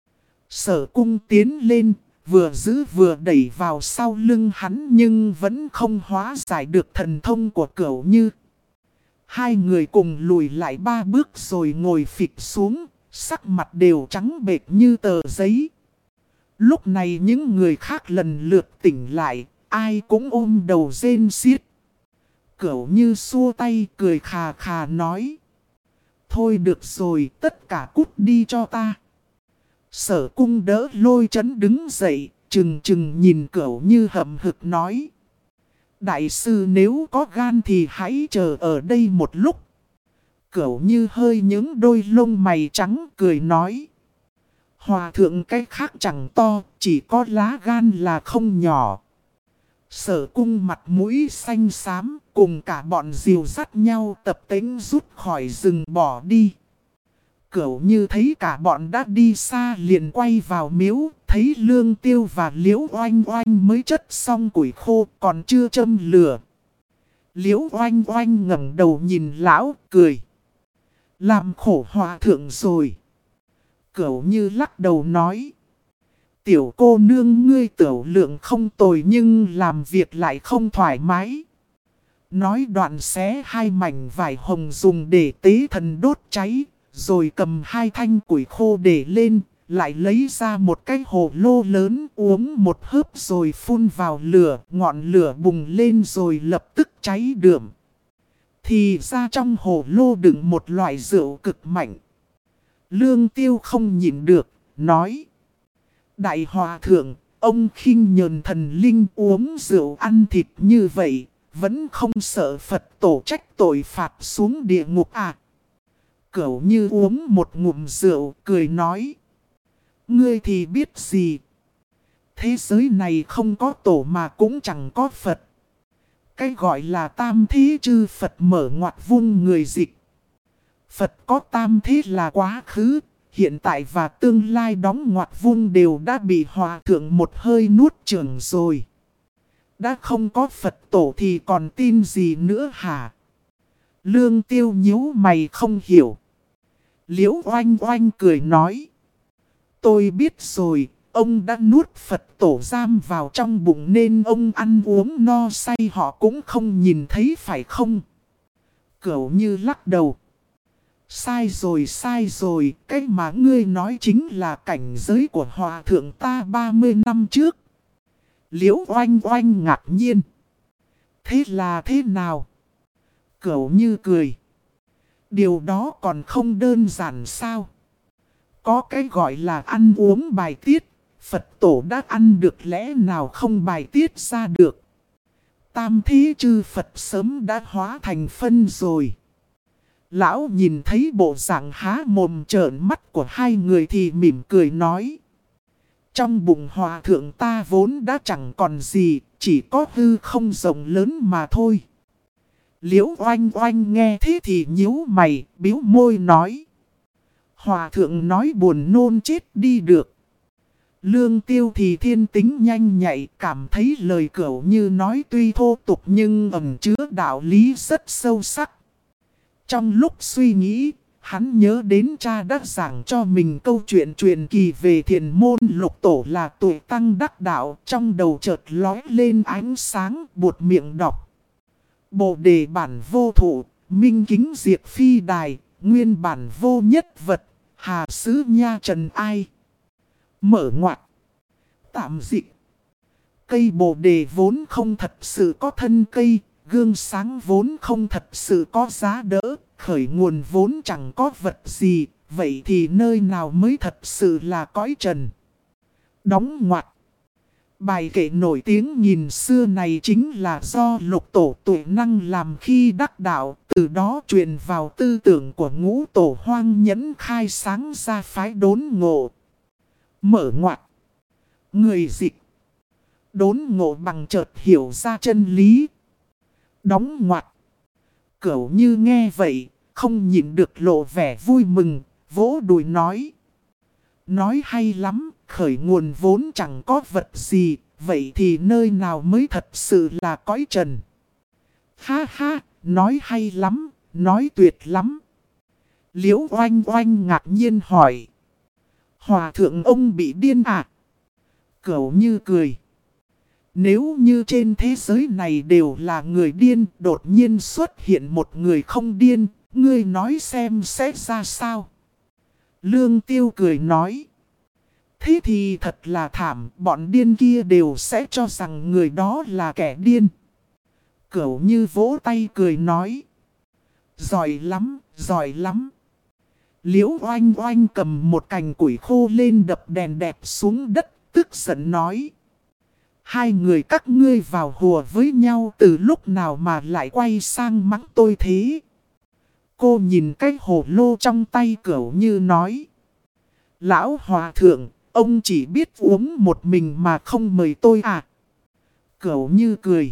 Sở Cung tiến lên, vừa giữ vừa đẩy vào sau lưng hắn nhưng vẫn không hóa giải được thần thông của Cửu Như. Hai người cùng lùi lại 3 bước rồi ngồi phịch xuống, sắc mặt đều trắng bệch như tờ giấy. Lúc này những người khác lần lượt tỉnh lại, ai cũng ôm đầu rên xiết. Cửu Như xua tay cười khà khà nói. Thôi được rồi, tất cả cút đi cho ta. Sở Cung đỡ Lôi Chấn đứng dậy, chừng chừng nhìn Cửu Như hậm hực nói. Đại sư nếu có gan thì hãy chờ ở đây một lúc. Cửu Như hơi những đôi lông mày trắng cười nói. Hòa thượng cái khác chẳng to, chỉ có lá gan là không nhỏ. Sở Cung mặt mũi xanh xám, cùng cả bọn dìu dắt nhau tập tễnh rút khỏi rừng bỏ đi. Cửu Như thấy cả bọn đã đi xa liền quay vào miếu, thấy thấy Lương Tiêu và Liễu Oanh Oanh mới chất xong củi khô còn chưa châm lửa. Liễu Oanh Oanh ngẩng đầu nhìn lão cười. Làm khổ hòa thượng rồi. Cửu Như lắc đầu nói. Tiểu cô nương ngươi tiểu lượng không tồi nhưng làm việc lại không thoải mái. Nói đoạn xé hai mảnh vải hồng dùng để tế thần đốt cháy. Rồi cầm hai thanh củi khô để lên. Lại lấy ra một cái hồ lô lớn uống một hớp rồi phun vào lửa. Ngọn lửa bùng lên rồi lập tức cháy đượm. Thì ra trong hồ lô đựng một loại rượu cực mạnh. Lương Tiêu không nhịn được, nói. Đại hòa thượng, ông khinh nhờn thần linh uống rượu ăn thịt như vậy. Vẫn không sợ Phật tổ trách tội phạt xuống địa ngục à? Cửu Như uống một ngụm rượu, cười nói. Ngươi thì biết gì? Thế giới này không có tổ mà cũng chẳng có Phật. Cái gọi là tam thế chư Phật mở ngoặt vung người dịch. Phật có tam thế là quá khứ, hiện tại và tương lai đóng ngoặt vung đều đã bị hòa thượng một hơi nuốt chửng rồi. Đã không có Phật tổ thì còn tin gì nữa hả? Lương Tiêu nhíu mày không hiểu. Liễu Oanh Oanh cười nói. Tôi biết rồi, ông đã nuốt Phật tổ giam vào trong bụng nên ông ăn uống no say họ cũng không nhìn thấy phải không? Cửu Như lắc đầu. Sai rồi, cái mà ngươi nói chính là cảnh giới của hòa thượng ta 30 năm trước. Liễu Oanh Oanh ngạc nhiên. Thế là thế nào? Cửu Như cười. Điều đó còn không đơn giản sao? Có cái gọi là ăn uống bài tiết, Phật tổ đã ăn được lẽ nào không bài tiết ra được. Tam thế chư Phật sớm đã hóa thành phân rồi. Lão nhìn thấy bộ dạng há mồm trợn mắt của hai người thì mỉm cười nói. Trong bụng hòa thượng ta vốn đã chẳng còn gì, chỉ có hư không rộng lớn mà thôi. Liễu Oanh Oanh nghe thế thì nhíu mày, biếu môi nói. Hòa thượng nói buồn nôn chết đi được. Lương Tiêu thì thiên tính nhanh nhạy, cảm thấy lời Cửu Như nói tuy thô tục nhưng ẩn chứa đạo lý rất sâu sắc. Trong lúc suy nghĩ, hắn nhớ đến cha đã giảng cho mình câu chuyện truyền kỳ về thiền môn lục tổ là tuổi tăng đắc đạo. Trong đầu chợt lóe lên ánh sáng, buột miệng đọc. Bồ đề bản vô thụ, minh kính diệt phi đài, nguyên bản vô nhất vật, hà sứ nha trần ai. Mở ngoặt. Tạm dịch. Cây bồ đề vốn không thật sự có thân cây, gương sáng vốn không thật sự có giá đỡ, khởi nguồn vốn chẳng có vật gì, vậy thì nơi nào mới thật sự là cõi trần. Đóng ngoặt. Bài kệ nổi tiếng nghìn xưa này chính là do lục tổ tuệ năng làm khi đắc đạo, từ đó truyền vào tư tưởng của ngũ tổ hoang nhẫn khai sáng ra phái đốn ngộ. Mở ngoặt. Người dịch. Đốn ngộ bằng chợt hiểu ra chân lý. Đóng ngoặt. Cửu Như nghe vậy, không nhịn được lộ vẻ vui mừng, vỗ đùi nói. Nói hay lắm, khởi nguồn vốn chẳng có vật gì, vậy thì nơi nào mới thật sự là cõi trần. Ha ha, nói hay lắm, nói tuyệt lắm. Liễu Oanh Oanh ngạc nhiên hỏi. Hòa thượng ông bị điên à? Cửu Như cười. Nếu như trên thế giới này đều là người điên, đột nhiên xuất hiện một người không điên, ngươi nói xem sẽ ra sao? Lương Tiêu cười nói. Thế thì thật là thảm, bọn điên kia đều sẽ cho rằng người đó là kẻ điên. Cửu Như vỗ tay cười nói. Giỏi lắm, giỏi lắm. Liễu Oanh Oanh cầm một cành củi khô lên đập đèn đẹp xuống đất, tức giận nói. Hai người các ngươi vào hùa với nhau từ lúc nào mà lại quay sang mắng tôi thế? Cô nhìn cái hồ lô trong tay Cửu Như nói. Lão hòa thượng, ông chỉ biết uống một mình mà không mời tôi à? Cửu Như cười.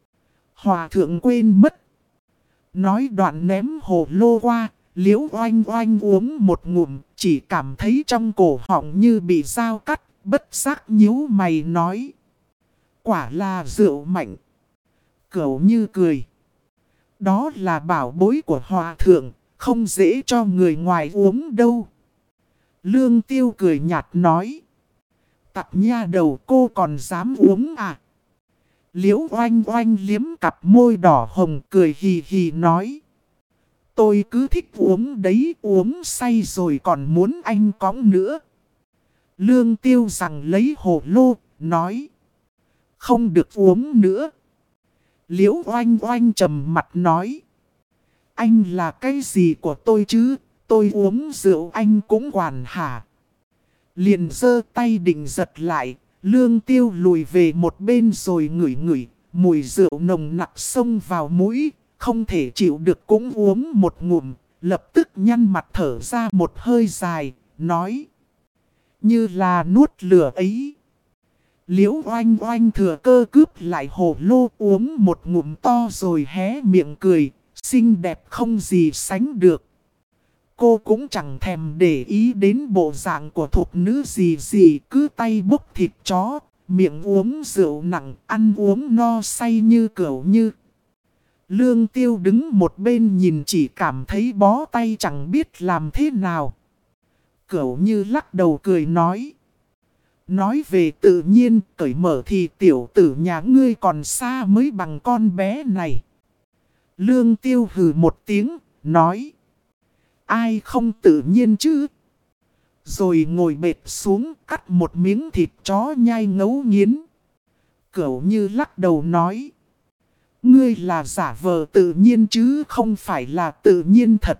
Hòa thượng quên mất. Nói đoạn ném hồ lô qua, Liễu Oanh Oanh uống một ngụm, chỉ cảm thấy trong cổ họng như bị dao cắt, bất giác nhíu mày nói. Quả là rượu mạnh. Cẩu Như cười. Đó là bảo bối của hòa thượng, không dễ cho người ngoài uống đâu. Lương Tiêu cười nhạt nói. Tặc nha đầu, cô còn dám uống à? Liễu Oanh Oanh liếm cặp môi đỏ hồng cười hì hì nói. Tôi cứ thích uống đấy, uống say rồi còn muốn anh cõng nữa. Lương Tiêu rằng lấy hồ lô, nói. Không được uống nữa. Liễu Oanh Oanh trầm mặt nói. Anh là cái gì của tôi chứ, tôi uống rượu anh cũng quản hả? Liền giơ tay định giật lại, Lương Tiêu lùi về một bên rồi ngửi ngửi, mùi rượu nồng nặc xông vào mũi, không thể chịu được cũng uống một ngụm, lập tức nhăn mặt thở ra một hơi dài, nói. Như là nuốt lửa ấy. Liễu Oanh Oanh thừa cơ cướp lại hồ lô uống một ngụm to rồi hé miệng cười, xinh đẹp không gì sánh được. Cô cũng chẳng thèm để ý đến bộ dạng của thục nữ gì gì, cứ tay bốc thịt chó, miệng uống rượu nặng, ăn uống no say như Cẩu Như. Lương Tiêu đứng một bên nhìn chỉ cảm thấy bó tay chẳng biết làm thế nào. Cẩu Như lắc đầu cười nói. Nói về tự nhiên, cởi mở thì tiểu tử nhà ngươi còn xa mới bằng con bé này. Lương Tiêu hừ một tiếng, nói. Ai không tự nhiên chứ? Rồi ngồi bệt xuống cắt một miếng thịt chó nhai ngấu nghiến. Cẩu Như lắc đầu nói. Ngươi là giả vờ tự nhiên chứ không phải là tự nhiên thật.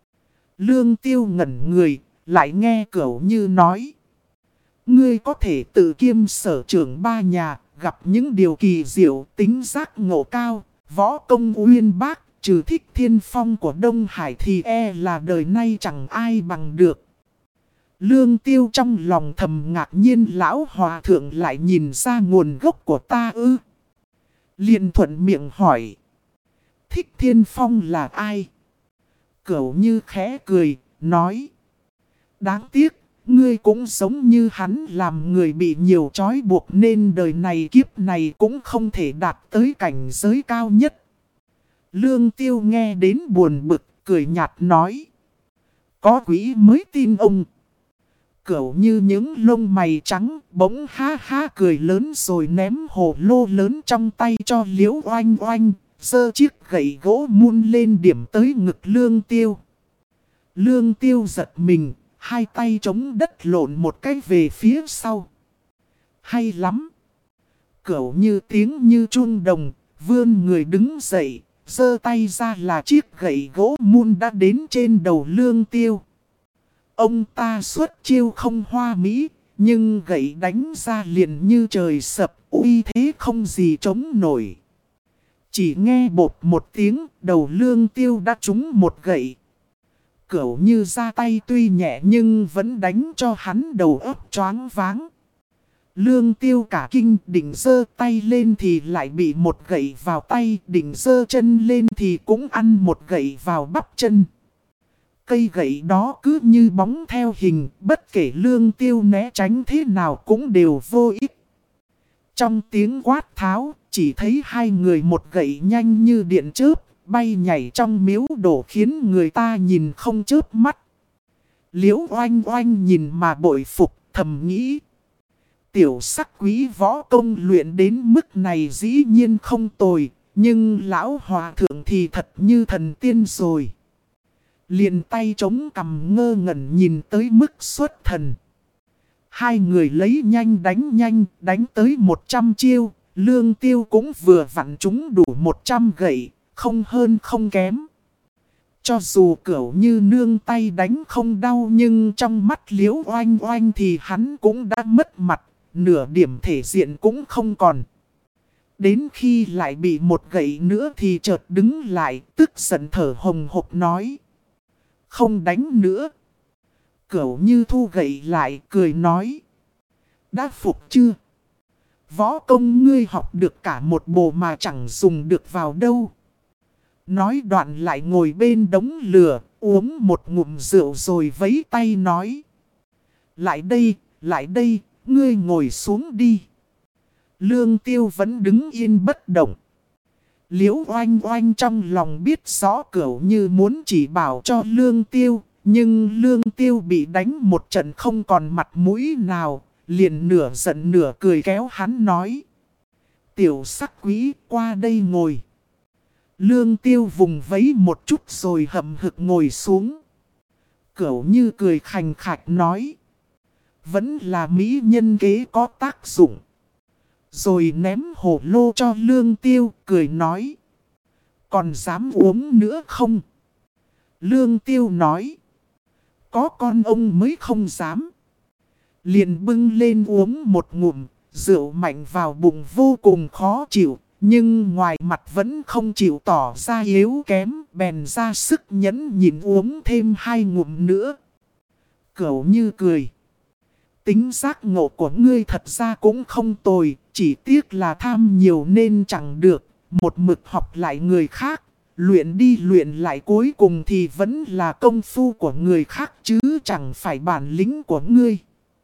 Lương Tiêu ngẩn người, lại nghe Cẩu Như nói. Ngươi có thể tự kiêm sở trưởng ba nhà, gặp những điều kỳ diệu, tính giác ngộ cao, võ công uyên bác, trừ Thích Thiên Phong của Đông Hải thì e là đời nay chẳng ai bằng được. Lương Tiêu trong lòng thầm ngạc nhiên lão hòa thượng lại nhìn ra nguồn gốc của ta ư. Liền thuận miệng hỏi. Thích Thiên Phong là ai? Cẩu Như khẽ cười, nói. Đáng tiếc, ngươi cũng giống như hắn làm người bị nhiều trói buộc nên đời này kiếp này cũng không thể đạt tới cảnh giới cao nhất. Lương Tiêu nghe đến buồn bực, cười nhạt nói. Có quỷ mới tin ông. Cẩu Như những lông mày trắng, bỗng ha ha cười lớn rồi ném hồ lô lớn trong tay cho Liễu Oanh Oanh, giơ chiếc gậy gỗ mun lên điểm tới ngực Lương Tiêu. Lương Tiêu giật mình, hai tay chống đất lộn một cái về phía sau. Hay lắm! Cẩu Như tiếng như chuông đồng, vươn người đứng dậy, giơ tay ra là chiếc gậy gỗ mun đã đến trên đầu Lương Tiêu. Ông ta xuất chiêu không hoa mỹ, nhưng gậy đánh ra liền như trời sập, uy thế không gì chống nổi. Chỉ nghe bột một tiếng, đầu Lương Tiêu đã trúng một gậy. Cẩu Như ra tay tuy nhẹ nhưng vẫn đánh cho hắn đầu óc choáng váng. Lương Tiêu cả kinh, định giơ tay lên thì lại bị một gậy vào tay, định giơ chân lên thì cũng ăn một gậy vào bắp chân. Cây gậy đó cứ như bóng theo hình, bất kể Lương Tiêu né tránh thế nào cũng đều vô ích. Trong tiếng quát tháo, chỉ thấy hai người một gậy nhanh như điện chớp, bay nhảy trong miếu đổ khiến người ta nhìn không chớp mắt. Liễu Oanh Oanh nhìn mà bội phục, thầm nghĩ. Tiểu sắc quý võ công luyện đến mức này dĩ nhiên không tồi, nhưng lão hòa thượng thì thật như thần tiên rồi. Liền tay chống cằm ngơ ngẩn nhìn tới mức xuất thần. Hai người lấy nhanh, đánh tới 100 chiêu, Lương Tiêu cũng vừa vặn chúng đủ 100 gậy, không hơn không kém. Cho dù Cẩu Như nương tay đánh không đau nhưng trong mắt Liễu Oanh Oanh thì hắn cũng đã mất mặt, nửa điểm thể diện cũng không còn. Đến khi lại bị một gậy nữa thì chợt đứng lại, tức giận thở hồng hộc nói. Không đánh nữa. Cẩu Như thu gậy lại, cười nói. Đã phục chưa? Võ công ngươi học được cả một bộ mà chẳng dùng được vào đâu. Nói đoạn lại ngồi bên đống lửa, uống một ngụm rượu rồi vấy tay nói. Lại đây, ngươi ngồi xuống đi. Lương Tiêu vẫn đứng yên bất động. Liễu Oanh Oanh trong lòng biết rõ Cửu Như muốn chỉ bảo cho Lương Tiêu. Nhưng Lương Tiêu bị đánh một trận không còn mặt mũi nào. Liền nửa giận nửa cười kéo hắn nói. Tiểu sắc quý qua đây ngồi. Lương Tiêu vùng vẫy một chút rồi hậm hực ngồi xuống. Cửu Như cười khành khạch nói. Vẫn là mỹ nhân kế có tác dụng. Rồi ném hổ lô cho Lương Tiêu cười nói. Còn dám uống nữa không? Lương Tiêu nói. Có con ông mới không dám. Liền bưng lên uống một ngụm. Rượu mạnh vào bụng vô cùng khó chịu. Nhưng ngoài mặt vẫn không chịu tỏ ra yếu kém. Bèn ra sức nhẫn nhịn uống thêm 2 ngụm nữa. Cửu Như cười. Tính giác ngộ của ngươi thật ra cũng không tồi. Chỉ tiếc là tham nhiều nên chẳng được. Một mực học lại người khác. Luyện đi luyện lại cuối cùng thì vẫn là công phu của người khác chứ chẳng phải bản lĩnh của ngươi.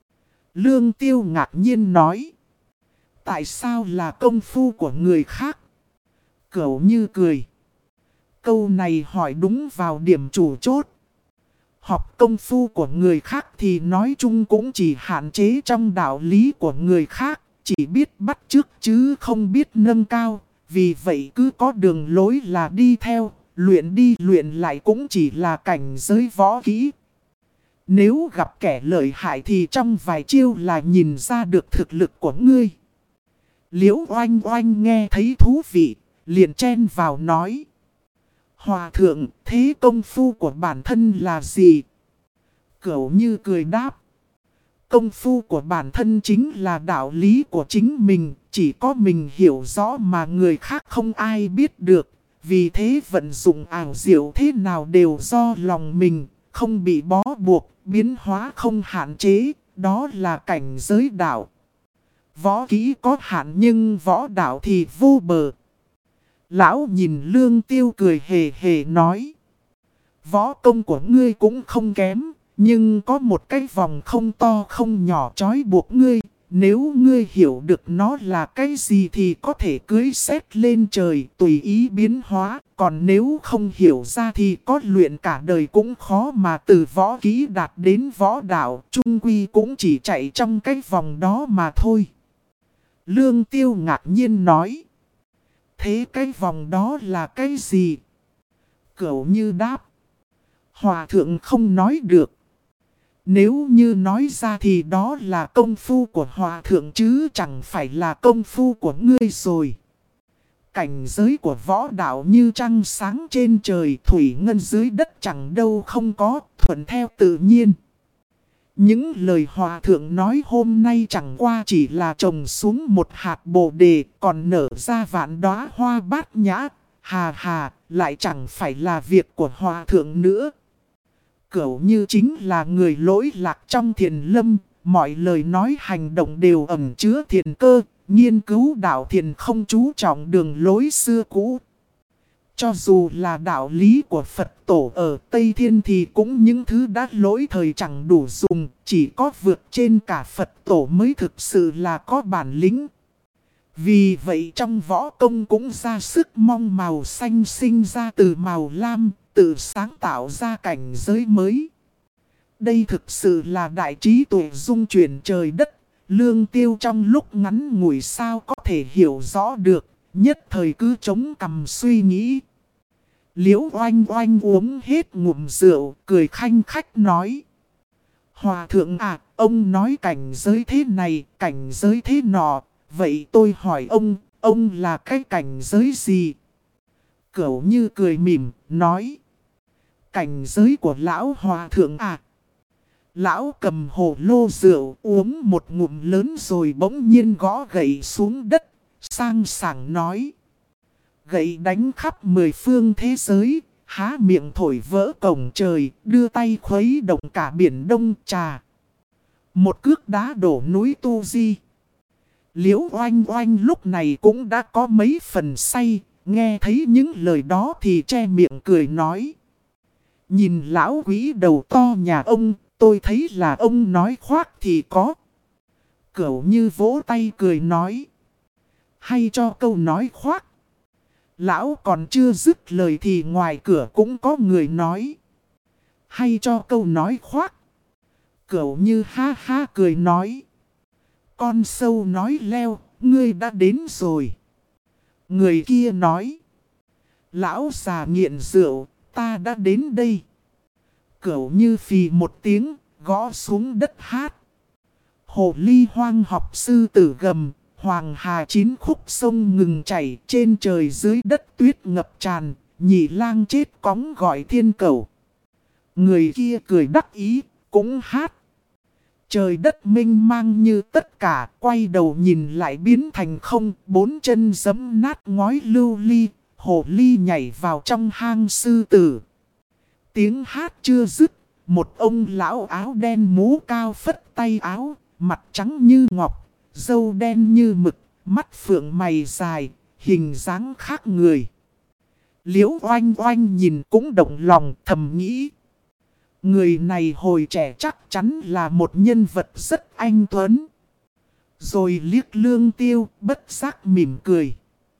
Lương Tiêu ngạc nhiên nói. Tại sao là công phu của người khác? Cửu Như cười. Câu này hỏi đúng vào điểm chủ chốt. Học công phu của người khác thì nói chung cũng chỉ hạn chế trong đạo lý của người khác. Chỉ biết bắt chước chứ không biết nâng cao. Vì vậy cứ có đường lối là đi theo. Luyện đi luyện lại cũng chỉ là cảnh giới võ kỹ. Nếu gặp kẻ lợi hại thì trong vài chiêu là nhìn ra được thực lực của ngươi. Liễu Oanh Oanh nghe thấy thú vị, liền chen vào nói. Hòa thượng, thế công phu của bản thân là gì? Cửu Như cười đáp. Công phu của bản thân chính là đạo lý của chính mình, chỉ có mình hiểu rõ mà người khác không ai biết được. Vì thế vận dụng ảo diệu thế nào đều do lòng mình, không bị bó buộc, biến hóa không hạn chế, đó là cảnh giới đạo. Võ kỹ có hạn nhưng võ đạo thì vô bờ. Lão nhìn Lương Tiêu cười hề hề nói. Võ công của ngươi cũng không kém, nhưng có một cái vòng không to không nhỏ trói buộc ngươi. Nếu ngươi hiểu được nó là cái gì thì có thể cưới xét lên trời tùy ý biến hóa. Còn nếu không hiểu ra thì có luyện cả đời cũng khó mà từ võ kỹ đạt đến võ đạo. Trung quy cũng chỉ chạy trong cái vòng đó mà thôi. Lương Tiêu ngạc nhiên nói. Thế cái vòng đó là cái gì? Cửu Như đáp. Hòa thượng không nói được. Nếu như nói ra thì đó là công phu của hòa thượng chứ chẳng phải là công phu của ngươi rồi. Cảnh giới của võ đạo như trăng sáng trên trời, thủy ngân dưới đất chẳng đâu không có, thuận theo tự nhiên. Những lời hòa thượng nói hôm nay chẳng qua chỉ là trồng xuống một hạt bồ đề, còn nở ra vạn đóa hoa bát nhã. Hà hà, lại chẳng phải là việc của hòa thượng nữa. Cửu Như chính là người lỗi lạc trong thiền lâm, mọi lời nói hành động đều ẩn chứa thiền cơ, nghiên cứu đạo thiền không chú trọng đường lối xưa cũ. Cho dù là đạo lý của Phật tổ ở Tây Thiên thì cũng những thứ đã lỗi thời chẳng đủ dùng, chỉ có vượt trên cả Phật tổ mới thực sự là có bản lĩnh. Vì vậy trong võ công cũng ra sức mong màu xanh sinh ra từ màu lam, tự sáng tạo ra cảnh giới mới. Đây thực sự là đại trí tuệ dung chuyển trời đất, Lương Tiêu trong lúc ngắn ngủi sao có thể hiểu rõ được, nhất thời cứ chống cằm suy nghĩ. Liễu Oanh Oanh uống hết ngụm rượu, cười khanh khách nói. Hòa thượng à, ông nói cảnh giới thế này, cảnh giới thế nọ, vậy tôi hỏi ông là cái cảnh giới gì? Cửu Như cười mỉm, nói. Cảnh giới của lão hòa thượng à? Lão cầm hồ lô rượu uống một ngụm lớn rồi bỗng nhiên gõ gậy xuống đất, sang sảng nói. Gậy đánh khắp 10 phương thế giới, há miệng thổi vỡ cổng trời, đưa tay khuấy động cả biển Đông Trà. Một cước đá đổ núi Tu Di. Liễu Oanh Oanh lúc này cũng đã có mấy phần say, nghe thấy những lời đó thì che miệng cười nói. Nhìn lão quỷ đầu to nhà ông, tôi thấy là ông nói khoác thì có. Cửu Như vỗ tay cười nói. Hay cho câu nói khoác. Lão còn chưa dứt lời thì ngoài cửa cũng có người nói. Hay cho câu nói khoác. Cửu Như ha ha cười nói. Con sâu nói leo, ngươi đã đến rồi. Người kia nói. Lão già nghiện rượu, ta đã đến đây. Cửu Như phì một tiếng, gõ xuống đất hát. Hồ ly hoang học sư tử gầm, hoàng hà chín khúc sông ngừng chảy, trên trời dưới đất tuyết ngập tràn, nhị lang chết cóng gọi thiên cầu. Người kia cười đắc ý, cũng hát. Trời đất mênh mang như tất cả, quay đầu nhìn lại biến thành không, bốn chân giẫm nát ngói lưu ly, hồ ly nhảy vào trong hang sư tử. Tiếng hát chưa dứt, một ông lão áo đen mũ cao phất tay áo, mặt trắng như ngọc, râu đen như mực, mắt phượng mày dài, hình dáng khác người. Liễu Oanh Oanh nhìn cũng động lòng thầm nghĩ. Người này hồi trẻ chắc chắn là một nhân vật rất anh tuấn. Rồi liếc Lương Tiêu bất giác mỉm cười.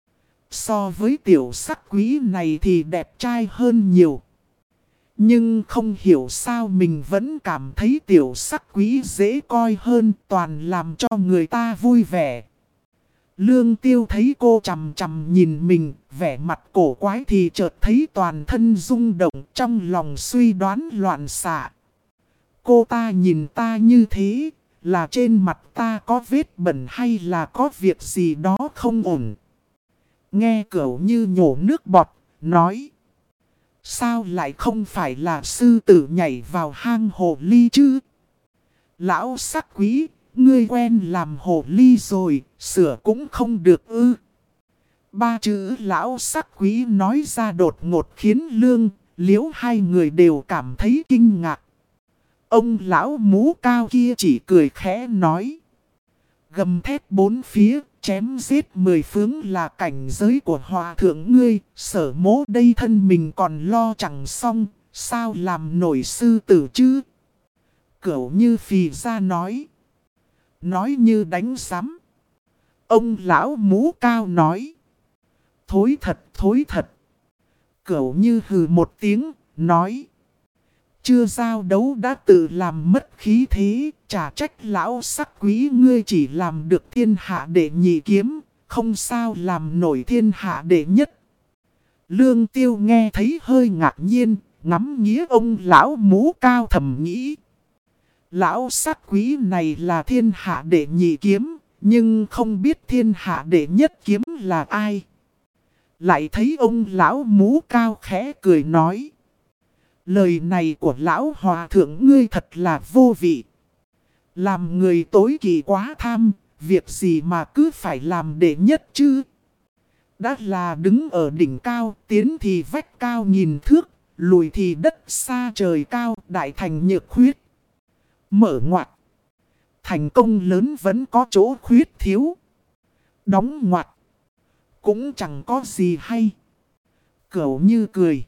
So với tiểu sắc quý này thì đẹp trai hơn nhiều. Nhưng không hiểu sao mình vẫn cảm thấy tiểu sắc quý dễ coi hơn, toàn làm cho người ta vui vẻ. Lương Tiêu thấy cô chằm chằm nhìn mình, vẻ mặt cổ quái thì chợt thấy toàn thân rung động, trong lòng suy đoán loạn xạ. Cô ta nhìn ta như thế, là trên mặt ta có vết bẩn hay là có việc gì đó không ổn? Nghe Cửu Như nhổ nước bọt, nói. Sao lại không phải là sư tử nhảy vào hang hồ ly chứ? Lão sắc quý, ngươi quen làm hồ ly rồi, sửa cũng không được ư. Ba chữ lão sắc quý nói ra đột ngột khiến Lương, Liễu hai người đều cảm thấy kinh ngạc. Ông lão mũ cao kia chỉ cười khẽ nói. Gầm thét bốn phía, chém giết 10 phương là cảnh giới của hòa thượng ngươi, sở mố đây thân mình còn lo chẳng xong, sao làm nổi sư tử chứ? Cửu Như phì ra nói. Nói như đánh sắm. Ông lão mũ cao nói. Thối thật, thối thật. Cửu Như hừ một tiếng, nói. Chưa giao đấu đã tự làm mất khí thế, chả trách lão sắc quý ngươi chỉ làm được thiên hạ đệ nhị kiếm, không sao làm nổi thiên hạ đệ nhất. Lương Tiêu nghe thấy hơi ngạc nhiên, ngắm nghía ông lão mũ cao thầm nghĩ. Lão sắc quý này là thiên hạ đệ nhị kiếm, nhưng không biết thiên hạ đệ nhất kiếm là ai. Lại thấy ông lão mũ cao khẽ cười nói. Lời này của lão hòa thượng ngươi thật là vô vị. Làm người tối kỵ quá tham, việc gì mà cứ phải làm đệ nhất chứ? Đã là đứng ở đỉnh cao, tiến thì vách cao nghìn thước, lùi thì đất xa trời cao, đại thành nhược khuyết. Mở ngoặt. Thành công lớn vẫn có chỗ khuyết thiếu. Đóng ngoặt. Cũng chẳng có gì hay. Cửu Như cười.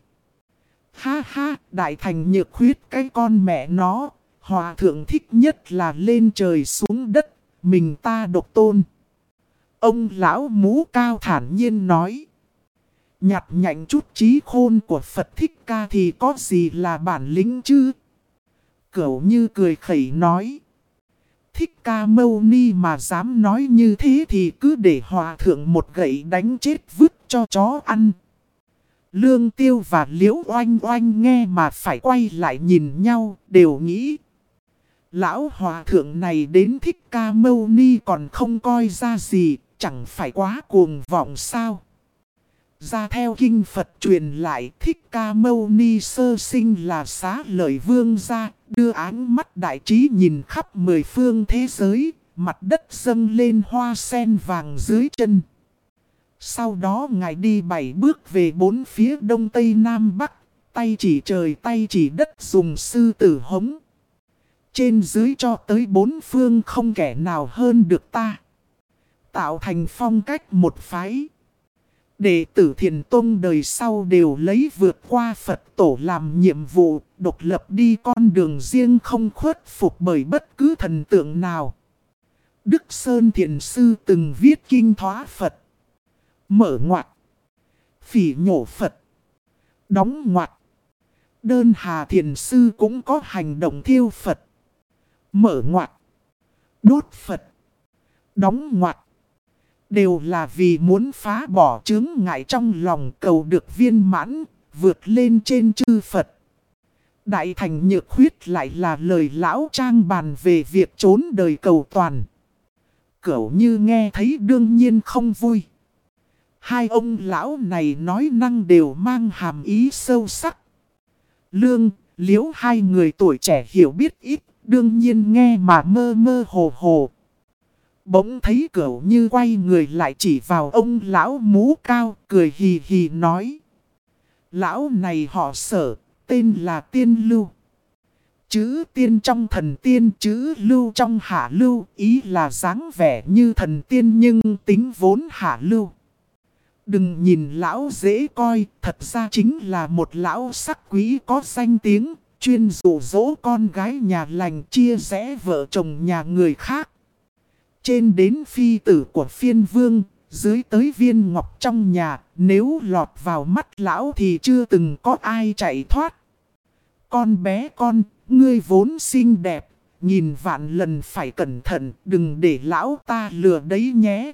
Ha ha, đại thành nhược khuyết cái con mẹ nó. Hòa thượng thích nhất là lên trời xuống đất. Mình ta độc tôn. Ông lão mũ cao thản nhiên nói. Nhặt nhạnh chút trí khôn của Phật Thích Ca thì có gì là bản lĩnh chứ? Cửu Như cười khẩy nói. Thích Ca Mâu Ni mà dám nói như thế thì cứ để hòa thượng một gậy đánh chết vứt cho chó ăn. Lương Tiêu và Liễu Oanh Oanh nghe mà phải quay lại nhìn nhau, đều nghĩ. Lão hòa thượng này đến Thích Ca Mâu Ni còn không coi ra gì, chẳng phải quá cuồng vọng sao? Ra theo kinh Phật truyền lại, Thích Ca Mâu Ni sơ sinh là Xá Lợi Vương gia, đưa áng mắt đại trí nhìn khắp 10 phương thế giới, mặt đất dâng lên hoa sen vàng dưới chân. Sau đó Ngài đi 7 bước về 4 phía đông tây nam bắc, tay chỉ trời tay chỉ đất dùng sư tử hống. Trên dưới cho tới 4 phương không kẻ nào hơn được ta. Tạo thành phong cách một phái. Đệ tử Thiền Tông đời sau đều lấy vượt qua Phật tổ làm nhiệm vụ, độc lập đi con đường riêng không khuất phục bởi bất cứ thần tượng nào. Đức Sơn Thiền Sư từng viết kinh thoá Phật. Mở ngoặc. Phỉ nhổ Phật. Đóng ngoặc. Đơn Hà Thiền Sư cũng có hành động thiêu Phật. Mở ngoặc. Đốt Phật. Đóng ngoặc. Đều là vì muốn phá bỏ chướng ngại trong lòng, cầu được viên mãn, vượt lên trên chư Phật. Đại Thành Nhược Khuyết lại là lời lão trang bàn về việc trốn đời cầu toàn. Cửu Như nghe thấy đương nhiên không vui. Hai ông lão này nói năng đều mang hàm ý sâu sắc. Lương, Liễu hai người tuổi trẻ hiểu biết ít, đương nhiên nghe mà mơ mơ hồ hồ. Bỗng thấy Cửu Như quay người lại chỉ vào ông lão mũ cao, cười hì hì nói. Lão này họ Sở, tên là Tiên Lưu. Chữ tiên trong thần tiên, chữ lưu trong hạ lưu, ý là dáng vẻ như thần tiên nhưng tính vốn hạ lưu. Đừng nhìn lão dễ coi, thật ra chính là một lão sắc quý có danh tiếng, chuyên dụ dỗ con gái nhà lành chia rẽ vợ chồng nhà người khác. Trên đến phi tử của phiên vương, dưới tới viên ngọc trong nhà, nếu lọt vào mắt lão thì chưa từng có ai chạy thoát. Con bé con, ngươi vốn xinh đẹp, nhìn vạn lần phải cẩn thận, đừng để lão ta lừa đấy nhé.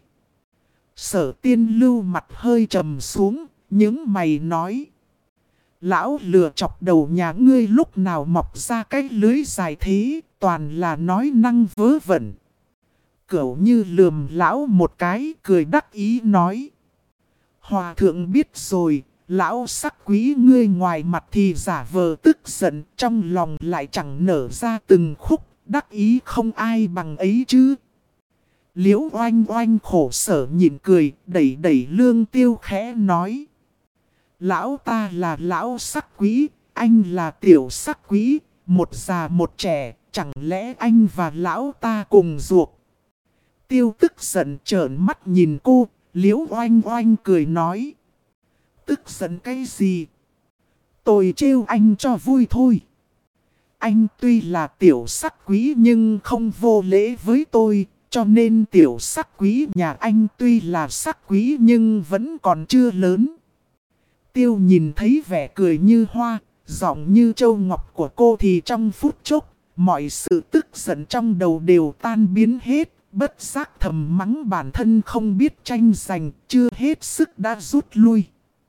Sở Tiên Lưu mặt hơi trầm xuống, những mày nói. Lão lừa chọc đầu nhà ngươi lúc nào mọc ra cái lưới dài thế, toàn là nói năng vớ vẩn. Cửu Như lườm lão một cái, cười đắc ý nói. Hòa thượng biết rồi, lão sắc quý ngươi ngoài mặt thì giả vờ tức giận, trong lòng lại chẳng nở ra từng khúc, đắc ý không ai bằng ấy chứ. Liễu Oanh Oanh khổ sở nhịn cười, đẩy đẩy Lương Tiêu khẽ nói. Lão ta là lão sắc quý, anh là tiểu sắc quý, một già một trẻ, chẳng lẽ anh và lão ta cùng ruột. Tiêu tức giận trợn mắt nhìn cô, Liễu Oanh Oanh cười nói. Tức giận cái gì? Tôi trêu anh cho vui thôi. Anh tuy là tiểu sắc quý nhưng không vô lễ với tôi, cho nên tiểu sắc quý nhà anh tuy là sắc quý nhưng vẫn còn chưa lớn. Tiêu nhìn thấy vẻ cười như hoa, giọng như châu ngọc của cô thì trong phút chốc, mọi sự tức giận trong đầu đều tan biến hết, bất giác thầm mắng bản thân không biết tranh giành, chưa hết sức đã rút lui.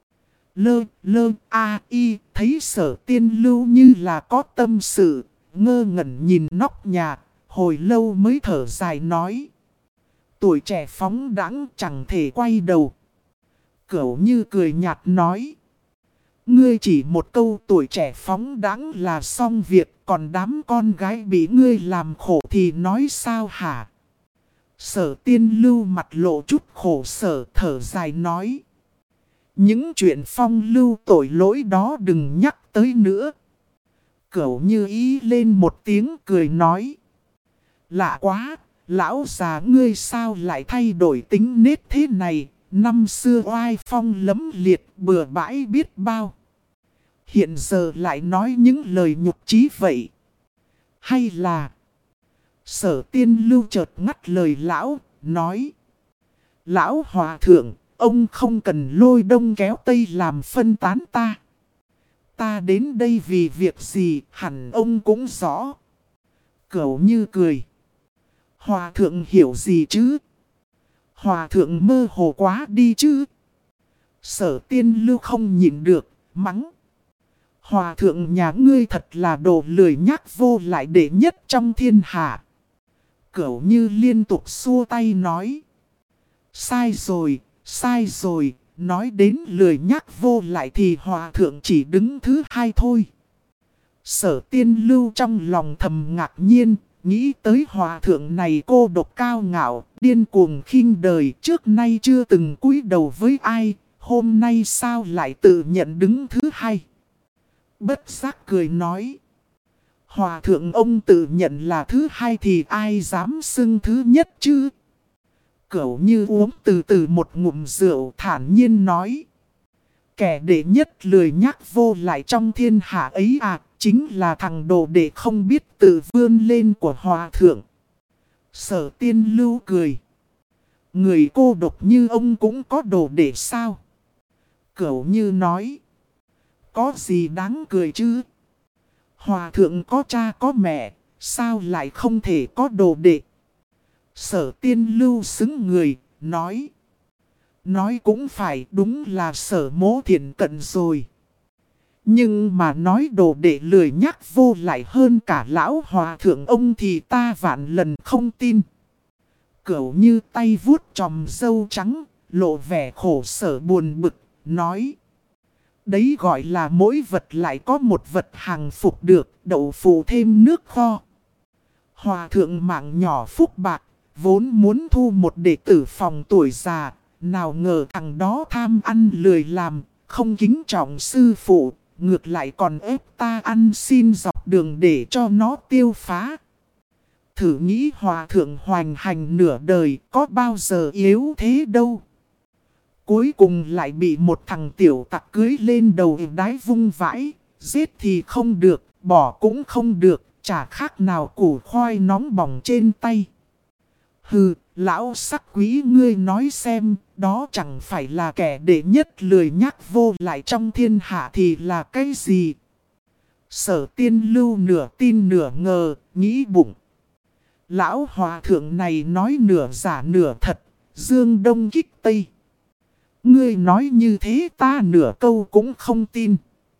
Thấy Sở Tiên Lưu như là có tâm sự, ngơ ngẩn nhìn nóc nhà, hồi lâu mới thở dài nói. Tuổi trẻ phóng đãng chẳng thể quay đầu. Cửu Như cười nhạt nói. Ngươi chỉ một câu tuổi trẻ phóng đãng là xong việc, còn đám con gái bị ngươi làm khổ thì nói sao hả? Sở Tiên Lưu mặt lộ chút khổ sở thở dài nói. Những chuyện phong lưu tội lỗi đó đừng nhắc tới nữa. Cửu Như ý lên một tiếng cười nói. Lạ quá, lão già ngươi sao lại thay đổi tính nết thế này, năm xưa oai phong lấm liệt bừa bãi biết bao. Hiện giờ lại nói những lời nhục chí vậy. Hay là... Sở Tiên Lưu chợt ngắt lời lão, nói. Lão hòa thượng, ông không cần lôi đông kéo tây làm phân tán ta. Ta đến đây vì việc gì hẳn ông cũng rõ. Cửu Như cười. Hòa thượng hiểu gì chứ? Hòa thượng mơ hồ quá đi chứ? Sở Tiên Lưu không nhịn được, mắng. Hòa thượng nhà ngươi thật là đồ lười nhác vô lại đệ nhất trong thiên hạ. Cửu Như liên tục xua tay nói. Sai rồi, nói đến lười nhác vô lại thì hòa thượng chỉ đứng thứ hai thôi. Sở Tiên Lưu trong lòng thầm ngạc nhiên, nghĩ tới hòa thượng này cô độc cao ngạo, điên cuồng khinh đời, trước nay chưa từng cúi đầu với ai, hôm nay sao lại tự nhận đứng thứ hai. Bất giác cười nói. Hòa thượng ông tự nhận là thứ hai thì ai dám xưng thứ nhất chứ? Cửu Như uống từ từ một ngụm rượu thản nhiên nói. Kẻ đệ nhất lười nhác vô lại trong thiên hạ ấy à, chính là thằng đồ đệ không biết tự vươn lên của hòa thượng. Sở Tiên Lưu cười. Người cô độc như ông cũng có đồ để sao? Cửu Như nói. Có gì đáng cười chứ? Hòa thượng có cha có mẹ, sao lại không thể có đồ đệ? Sở Tiên Lưu xứng người, nói. Nói cũng phải, đúng là Sở Mỗ thiện cận rồi. Nhưng mà nói đồ đệ lười nhắc vô lại hơn cả lão hòa thượng ông thì ta vạn lần không tin. Cửu Như tay vuốt chòm râu trắng, lộ vẻ khổ sở buồn bực, nói. Đấy gọi là mỗi vật lại có một vật hàng phục được, đậu phụ thêm nước kho. Hòa thượng mạng nhỏ phúc bạc, vốn muốn thu một đệ tử phòng tuổi già, nào ngờ thằng đó tham ăn lười làm, không kính trọng sư phụ, ngược lại còn ép ta ăn xin dọc đường để cho nó tiêu phá. Thử nghĩ hòa thượng hoành hành nửa đời có bao giờ yếu thế đâu. Cuối cùng lại bị một thằng tiểu tặc cưới lên đầu đái vung vãi, giết thì không được, bỏ cũng không được, chả khác nào củ khoai nóng bỏng trên tay. Hừ, lão sắc quý ngươi nói xem, đó chẳng phải là kẻ đệ nhất lười nhắc vô lại trong thiên hạ thì là cái gì? Sở Tiên Lưu nửa tin nửa ngờ, nghĩ bụng. Lão hòa thượng này nói nửa giả nửa thật, dương đông kích tây. Ngươi nói như thế ta nửa câu cũng không tin.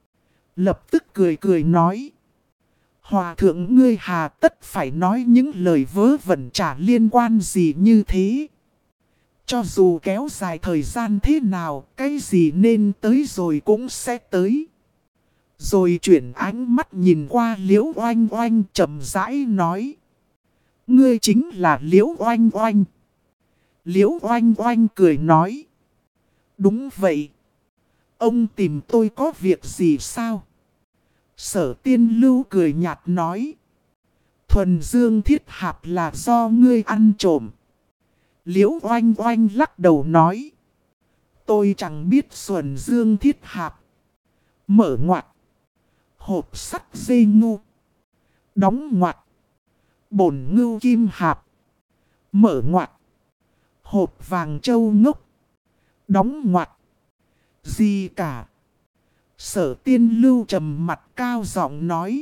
Lập tức cười cười nói. Hòa thượng ngươi hà tất phải nói những lời vớ vẩn chả liên quan gì như thế. Cho dù kéo dài thời gian thế nào, cái gì nên tới rồi cũng sẽ tới. Rồi chuyển ánh mắt nhìn qua Liễu Oanh Oanh chậm rãi nói. Ngươi chính là Liễu Oanh Oanh. Liễu Oanh Oanh cười nói. Đúng vậy. Ông tìm tôi có việc gì sao? Sở Tiên Lưu cười nhạt nói. Thuần Dương Thiết Hạp là do ngươi ăn trộm. Liễu Oanh Oanh lắc đầu nói. Tôi chẳng biết Thuần Dương Thiết Hạp. Mở ngoặt. Hộp sắt dây ngu. Đóng ngoặt. Bổn ngưu kim hạp. Mở ngoặt. Hộp vàng châu ngốc. Đóng ngoặt. Gì cả. Sở Tiên Lưu trầm mặt cao giọng nói.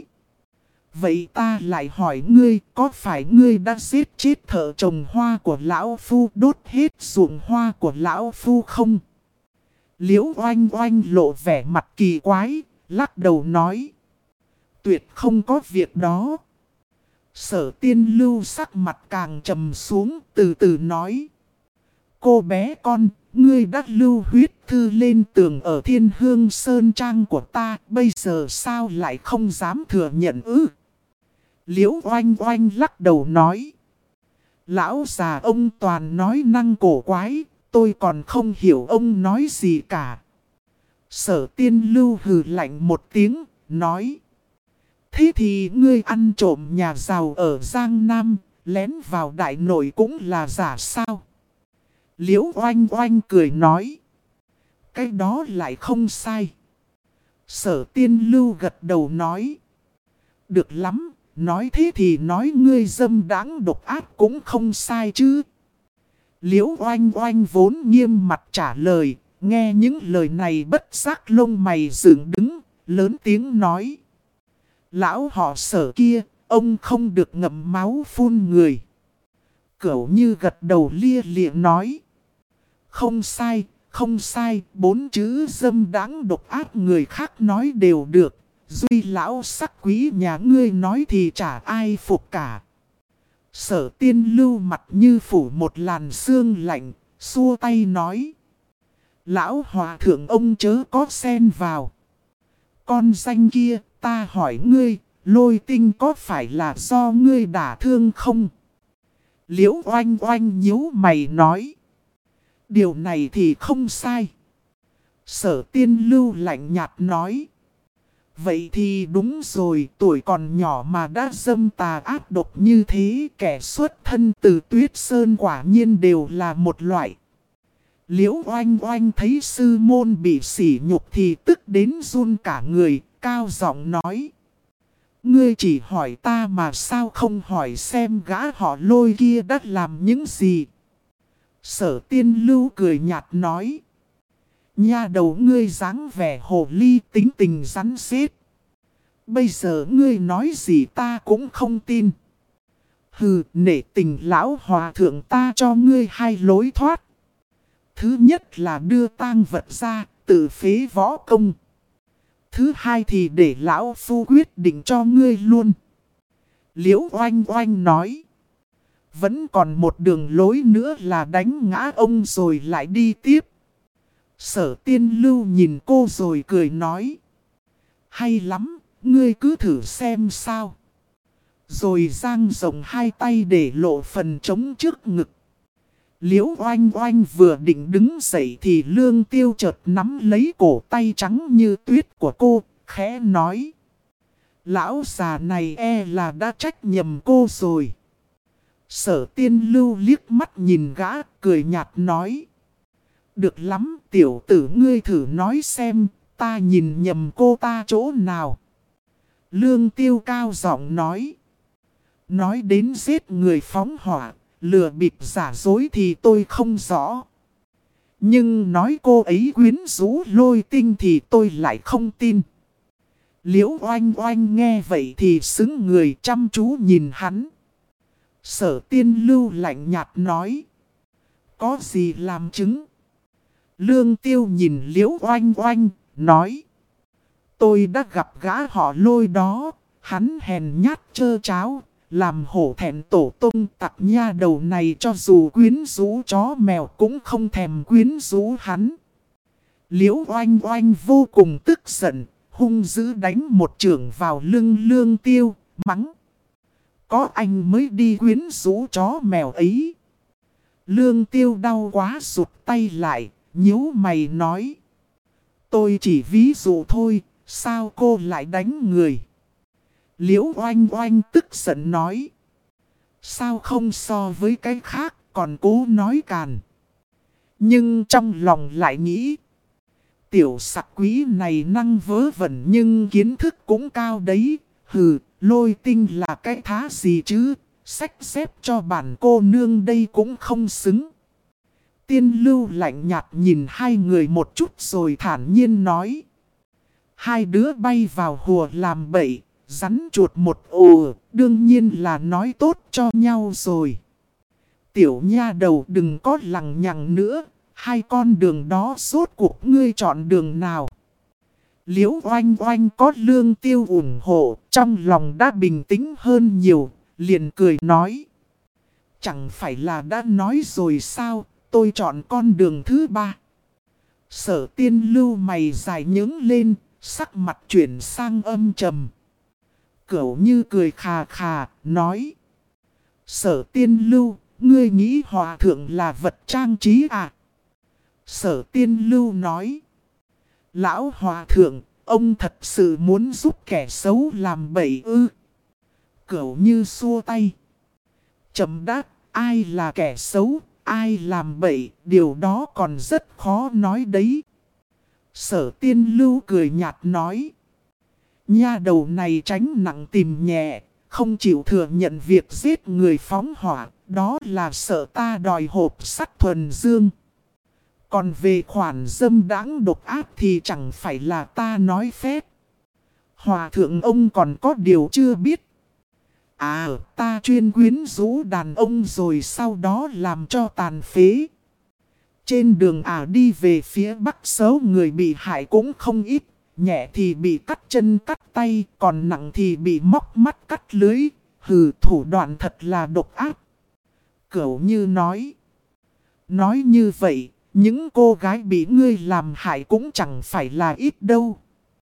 Vậy ta lại hỏi ngươi, có phải ngươi đã giết chết thợ trồng hoa của lão phu, đốt hết ruộng hoa của lão phu không? Liễu Oanh Oanh lộ vẻ mặt kỳ quái, lắc đầu nói. Tuyệt không có việc đó. Sở Tiên Lưu sắc mặt càng trầm xuống, từ từ nói. Cô bé con, ngươi đã lưu huyết thư lên tường ở Thiên Hương Sơn Trang của ta, bây giờ sao lại không dám thừa nhận ư? Liễu Oanh Oanh lắc đầu nói. Lão già ông toàn nói năng cổ quái, tôi còn không hiểu ông nói gì cả. Sở Tiên Lưu hừ lạnh một tiếng, nói. Thế thì ngươi ăn trộm nhà giàu ở Giang Nam, lén vào Đại Nội cũng là giả sao? Liễu Oanh Oanh cười nói. Cái đó lại không sai. Sở Tiên Lưu gật đầu nói. Được lắm, nói thế thì nói ngươi dâm đãng độc ác cũng không sai chứ. Liễu Oanh Oanh vốn nghiêm mặt trả lời, nghe những lời này bất giác lông mày dựng đứng, lớn tiếng nói. Lão họ Sở kia, ông không được ngậm máu phun người. Cửu Như gật đầu lia lịa nói. Không sai, không sai, 4 chữ dâm đãng độc ác người khác nói đều được. Duy lão sắc quý nhà ngươi nói thì chả ai phục cả. Sở Tiên Lưu mặt như phủ một làn sương lạnh, xua tay nói. Lão hòa thượng ông chớ có xen vào. Con danh kia, ta hỏi ngươi, Lôi Tinh có phải là do ngươi đả thương không? Liễu Oanh Oanh nhíu mày nói. Điều này thì không sai. Sở Tiên Lưu lạnh nhạt nói. Vậy thì đúng rồi, tuổi còn nhỏ mà đã dâm tà ác độc như thế, kẻ xuất thân từ Tuyết Sơn quả nhiên đều là một loại. Liễu Oanh Oanh thấy sư môn bị sỉ nhục thì tức đến run cả người, cao giọng nói. Ngươi chỉ hỏi ta mà sao không hỏi xem gã họ Lôi kia đã làm những gì. Sở Tiên Lưu cười nhạt nói. Nha đầu ngươi dáng vẻ hồ ly tính tình rắn rết. Bây giờ ngươi nói gì ta cũng không tin. Hừ, nể tình lão hòa thượng ta cho ngươi hai lối thoát. Thứ nhất là đưa tang vật ra, tự phế võ công. Thứ hai thì để lão phu quyết định cho ngươi luôn. Liễu Oanh Oanh nói. Vẫn còn một đường lối nữa là đánh ngã ông rồi lại đi tiếp. Sở Tiên Lưu nhìn cô rồi cười nói. Hay lắm, ngươi cứ thử xem sao. Rồi dang rộng hai tay để lộ phần trống trước ngực. Liễu Oanh Oanh vừa định đứng dậy thì Lương Tiêu chợt nắm lấy cổ tay trắng như tuyết của cô, khẽ nói. Lão già này là đã trách nhầm cô rồi. Sở Tiên Lưu liếc mắt nhìn gã, cười nhạt nói. Được lắm, tiểu tử ngươi thử nói xem, ta nhìn nhầm cô ta chỗ nào. Lương Tiêu cao giọng nói. Nói đến giết người phóng hỏa, lừa bịp giả dối thì tôi không rõ. Nhưng nói cô ấy quyến rũ Lôi Tinh thì tôi lại không tin. Liễu Oanh Oanh nghe vậy thì xứng người chăm chú nhìn hắn. Sở Tiên Lưu lạnh nhạt nói. Có gì làm chứng? Lương Tiêu nhìn Liễu Oanh Oanh, nói. Tôi đã gặp gã họ Lôi đó, hắn hèn nhát trơ tráo, làm hổ thẹn tổ tông tặc nha đầu này cho dù quyến rũ chó mèo cũng không thèm quyến rũ hắn. Liễu Oanh Oanh vô cùng tức giận, hung dữ đánh một chưởng vào lưng Lương Tiêu, mắng. Có anh mới đi quyến rũ chó mèo ấy. Lương Tiêu đau quá rụt tay lại, nhíu mày nói. Tôi chỉ ví dụ thôi, sao cô lại đánh người? Liễu Oanh Oanh tức giận nói. Sao không so với cái khác còn cố nói càn. Nhưng trong lòng lại nghĩ. Tiểu sặc quý này năng vớ vẩn nhưng kiến thức cũng cao đấy. Hừ, Lôi Tinh là cái thá gì chứ? Xách xếp cho bản cô nương đây cũng không xứng. Tiên Lưu lạnh nhạt nhìn hai người một chút rồi thản nhiên nói. Hai đứa bay vào hùa làm bậy. Rắn chuột một ồ, đương nhiên là nói tốt cho nhau rồi. Tiểu nha đầu đừng có lằng nhằng nữa, hai con đường đó rốt cuộc ngươi chọn đường nào. Liễu Oanh Oanh có Lương Tiêu ủng hộ, trong lòng đã bình tĩnh hơn nhiều, liền cười nói. Chẳng phải là đã nói rồi sao, tôi chọn con đường thứ ba. Sở Tiên Lưu mày dài nhướng lên, sắc mặt chuyển sang âm trầm. Cửu Như cười khà khà, nói. Sở Tiên Lưu, ngươi nghĩ hòa thượng là vật trang trí à? Sở Tiên Lưu nói. Lão hòa thượng, ông thật sự muốn giúp kẻ xấu làm bậy ư? Cửu Như xua tay. Chậm đáp, ai là kẻ xấu, ai làm bậy, điều đó còn rất khó nói đấy. Sở Tiên Lưu cười nhạt nói. Nha đầu này tránh nặng tìm nhẹ, không chịu thừa nhận việc giết người phóng hỏa, đó là sợ ta đòi hộp sắt thuần dương. Còn về khoản dâm đãng độc ác thì chẳng phải là ta nói phép. Hòa thượng ông còn có điều chưa biết. À, ta chuyên quyến rũ đàn ông rồi sau đó làm cho tàn phế. Trên đường đi về phía bắc số người bị hại cũng không ít. Nhẹ thì bị cắt chân cắt tay, còn nặng thì bị móc mắt cắt lưới. Hừ, thủ đoạn thật là độc ác. Cửu Như nói. Nói như vậy, những cô gái bị ngươi làm hại cũng chẳng phải là ít đâu.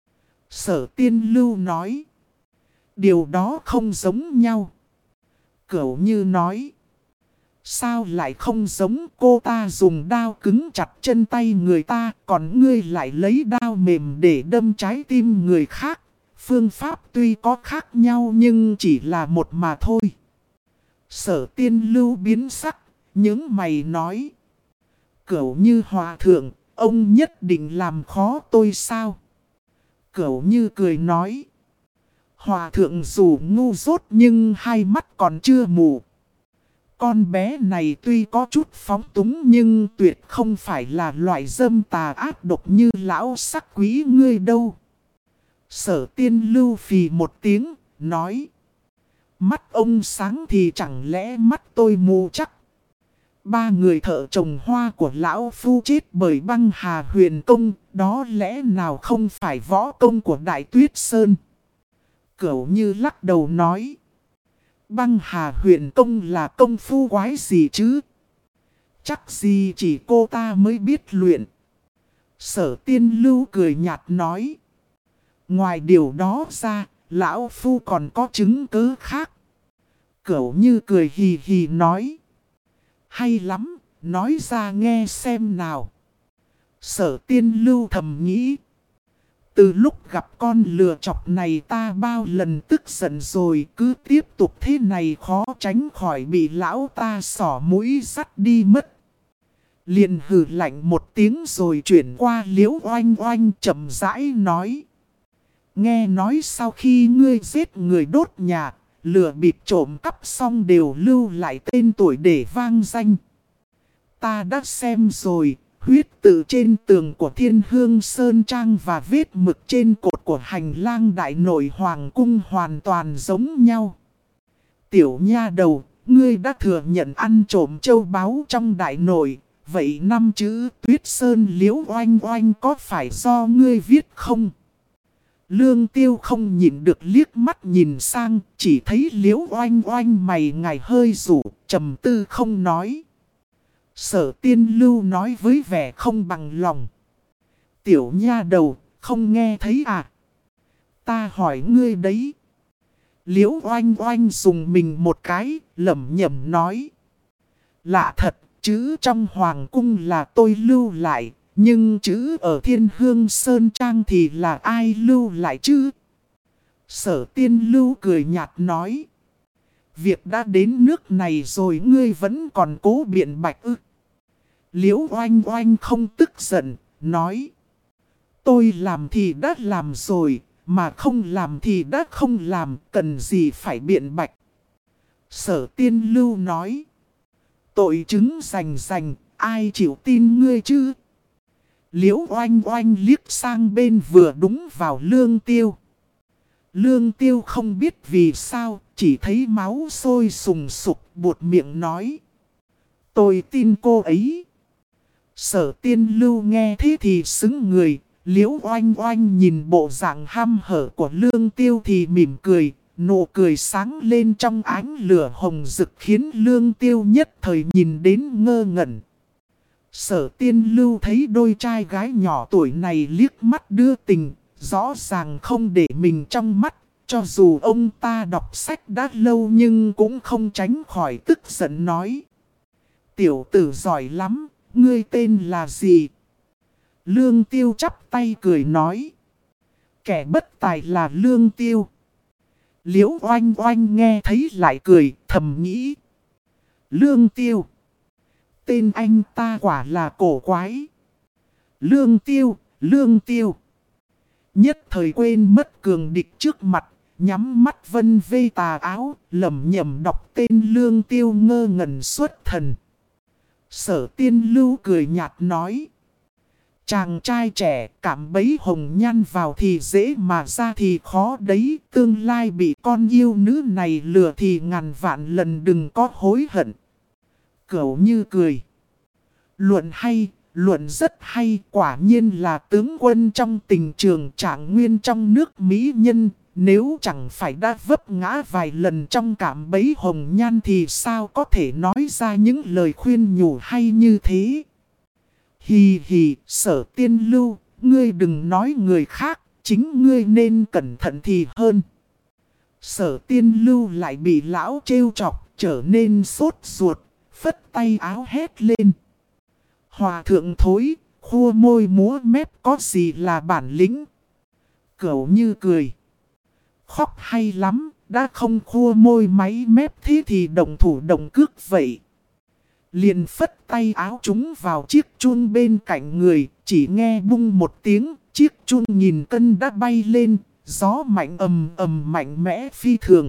Sở Tiên Lưu nói. Điều đó không giống nhau. Cửu Như nói. Sao lại không giống, cô ta dùng đao cứng chặt chân tay người ta, còn ngươi lại lấy đao mềm để đâm trái tim người khác. Phương pháp tuy có khác nhau nhưng chỉ là một mà thôi. Sở Tiên Lưu biến sắc, những mày nói. Cửu Như hòa thượng, ông nhất định làm khó tôi sao? Cửu Như cười nói. Hòa thượng dù ngu dốt nhưng hai mắt còn chưa mù. Con bé này tuy có chút phóng túng nhưng tuyệt không phải là loại dâm tà ác độc như lão sắc quý ngươi đâu. Sở Tiên Lưu phì một tiếng, nói. Mắt ông sáng thì chẳng lẽ mắt tôi mù chắc. Ba người thợ trồng hoa của lão phu chết bởi băng hà huyền công, đó lẽ nào không phải võ công của Đại Tuyết Sơn. Cửu Như lắc đầu nói. Băng hà huyền công là công phu quái gì chứ? Chắc gì chỉ cô ta mới biết luyện. Sở Tiên Lưu cười nhạt nói. Ngoài điều đó ra, lão phu còn có chứng cứ khác. Cửu Như cười hì hì nói. Hay lắm, nói ra nghe xem nào. Sở Tiên Lưu thầm nghĩ. Từ lúc gặp con lừa chọc này ta bao lần tức giận rồi, cứ tiếp tục thế này khó tránh khỏi bị lão ta xỏ mũi dắt đi mất. Liền hừ lạnh một tiếng rồi chuyển qua Liễu Oanh Oanh chậm rãi nói. Nghe nói sau khi ngươi giết người đốt nhà, lừa bịp trộm cắp xong đều lưu lại tên tuổi để vang danh. Ta đã xem rồi. Huyết tự trên tường của Thiên Hương Sơn Trang và vết mực trên cột của hành lang đại nội hoàng cung hoàn toàn giống nhau. Tiểu nha đầu, ngươi đã thừa nhận ăn trộm châu báu trong đại nội, vậy năm chữ Tuyết Sơn Liễu Oanh Oanh có phải do ngươi viết không? Lương Tiêu không nhìn được liếc mắt nhìn sang, chỉ thấy Liễu Oanh Oanh mày ngài hơi rủ, trầm tư không nói. Sở Tiên Lưu nói với vẻ không bằng lòng. Tiểu nha đầu, không nghe thấy à? Ta hỏi ngươi đấy. Liễu Oanh Oanh dùng mình một cái, lẩm nhẩm nói. Lạ thật, chữ trong hoàng cung là tôi lưu lại, nhưng chữ ở Thiên Hương Sơn Trang thì là ai lưu lại chứ? Sở Tiên Lưu cười nhạt nói. Việc đã đến nước này rồi ngươi vẫn còn cố biện bạch ư? Liễu Oanh Oanh không tức giận, nói. Tôi làm thì đã làm rồi, mà không làm thì đã không làm, cần gì phải biện bạch. Sở Tiên Lưu nói. Tội chứng rành, ai chịu tin ngươi chứ? Liễu Oanh Oanh liếc sang bên vừa đúng vào Lương Tiêu. Lương Tiêu không biết vì sao, chỉ thấy máu sôi sùng sục buột miệng nói. Tôi tin cô ấy. Sở Tiên Lưu nghe thế thì xứng người, Liễu Oanh Oanh nhìn bộ dạng hăm hở của Lương Tiêu thì mỉm cười, nụ cười sáng lên trong ánh lửa hồng rực khiến Lương Tiêu nhất thời nhìn đến ngơ ngẩn. Sở Tiên Lưu thấy đôi trai gái nhỏ tuổi này liếc mắt đưa tình, rõ ràng không để mình trong mắt, cho dù ông ta đọc sách đã lâu nhưng cũng không tránh khỏi tức giận nói. Tiểu tử giỏi lắm. Ngươi tên là gì? Lương Tiêu chắp tay cười nói. Kẻ bất tài là Lương Tiêu. Liễu Oanh Oanh nghe thấy lại cười, thầm nghĩ. Lương Tiêu. Tên anh ta quả là cổ quái. Lương Tiêu, Lương Tiêu. Nhất thời quên mất cường địch trước mặt, nhắm mắt vân vê tà áo, lẩm nhẩm đọc tên Lương Tiêu ngơ ngẩn xuất thần. Sở Tiên Lưu cười nhạt nói. Chàng trai trẻ cảm bấy hồng nhan vào thì dễ mà ra thì khó đấy. Tương lai bị con yêu nữ này lừa thì ngàn vạn lần đừng có hối hận. Cửu Như cười. Luận hay, luận rất hay. Quả nhiên là tướng quân trong tình trường Trạng Nguyên trong nước mỹ nhân. Nếu chẳng phải đã vấp ngã vài lần trong cảm bấy hồng nhan thì sao có thể nói ra những lời khuyên nhủ hay như thế. Hì hì, Sở Tiên Lưu, ngươi đừng nói người khác, chính ngươi nên cẩn thận thì hơn. Sở Tiên Lưu lại bị lão trêu chọc, trở nên sốt ruột, phất tay áo hét lên. Hòa thượng thối, khua môi múa mép có gì là bản lĩnh. Cửu Như cười. Khóc hay lắm, đã không khua môi máy mép thế thì động thủ động cước vậy. Liền phất tay áo chúng vào chiếc chun bên cạnh người, chỉ nghe bung một tiếng, chiếc chun nghìn cân đã bay lên, gió mạnh ầm ầm mạnh mẽ phi thường.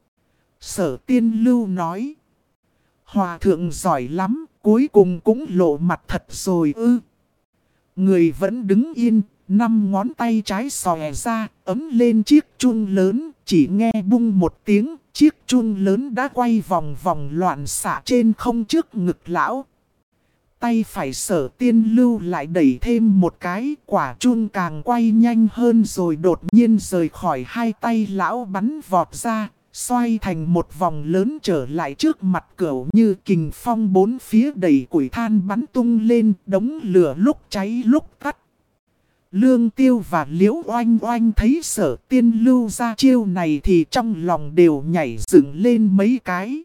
Sở Tiên Lưu nói. Hòa thượng giỏi lắm, cuối cùng cũng lộ mặt thật rồi ư. Người vẫn đứng yên, 5 ngón tay trái xòe ra, ấm lên chiếc chuông lớn, chỉ nghe bung một tiếng, chiếc chuông lớn đã quay vòng vòng loạn xạ trên không trước ngực lão. Tay phải Sở Tiên Lưu lại đẩy thêm một cái, quả chuông càng quay nhanh hơn rồi đột nhiên rời khỏi hai tay lão bắn vọt ra, xoay thành một vòng lớn trở lại trước mặt Cửu Như. Kình phong bốn phía đầy củi than bắn tung lên, đống lửa lúc cháy lúc tắt. Lương Tiêu và Liễu Oanh Oanh thấy Sở Tiên Lưu ra chiêu này thì trong lòng đều nhảy dựng lên mấy cái.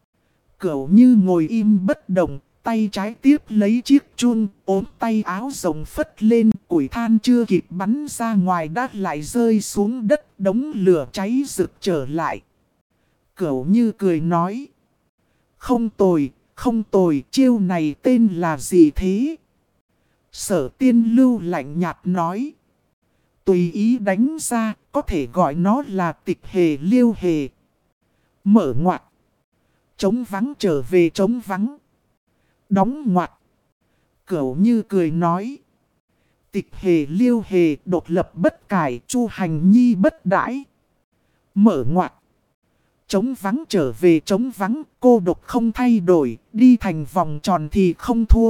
Cửu Như ngồi im bất động, tay trái tiếp lấy chiếc chuông, ốm tay áo rồng phất lên, củi than chưa kịp bắn ra ngoài đã lại rơi xuống đất, đống lửa cháy rực trở lại. Cửu Như cười nói. Không tồi, không tồi, chiêu này tên là gì thế? Sở Tiên Lưu lạnh nhạt nói. Tùy ý đánh ra, có thể gọi nó là tịch hề liêu hề. Mở ngoặt. Trống vắng trở về trống vắng. Đóng ngoặt. Cửu Như cười nói. Tịch hề liêu hề, độc lập bất cải, chu hành nhi bất đãi. Mở ngoặt. Trống vắng trở về trống vắng, cô độc không thay đổi, đi thành vòng tròn thì không thua.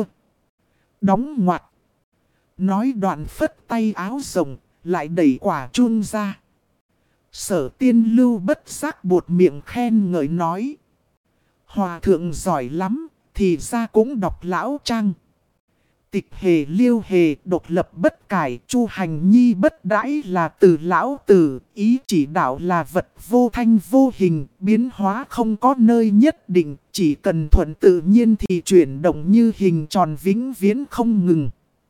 Đóng ngoặt. Nói đoạn phất tay áo rồng, lại đẩy quả chuông ra. Sở Tiên Lưu bất giác buột miệng khen ngợi nói. Hòa thượng giỏi lắm, thì ra cũng đọc lão trang. Tịch hề liêu hề, độc lập bất cải, chu hành nhi bất đãi là từ lão tử, ý chỉ đạo là vật vô thanh vô hình, biến hóa không có nơi nhất định, chỉ cần thuận tự nhiên thì chuyển động như hình tròn vĩnh viễn không ngừng.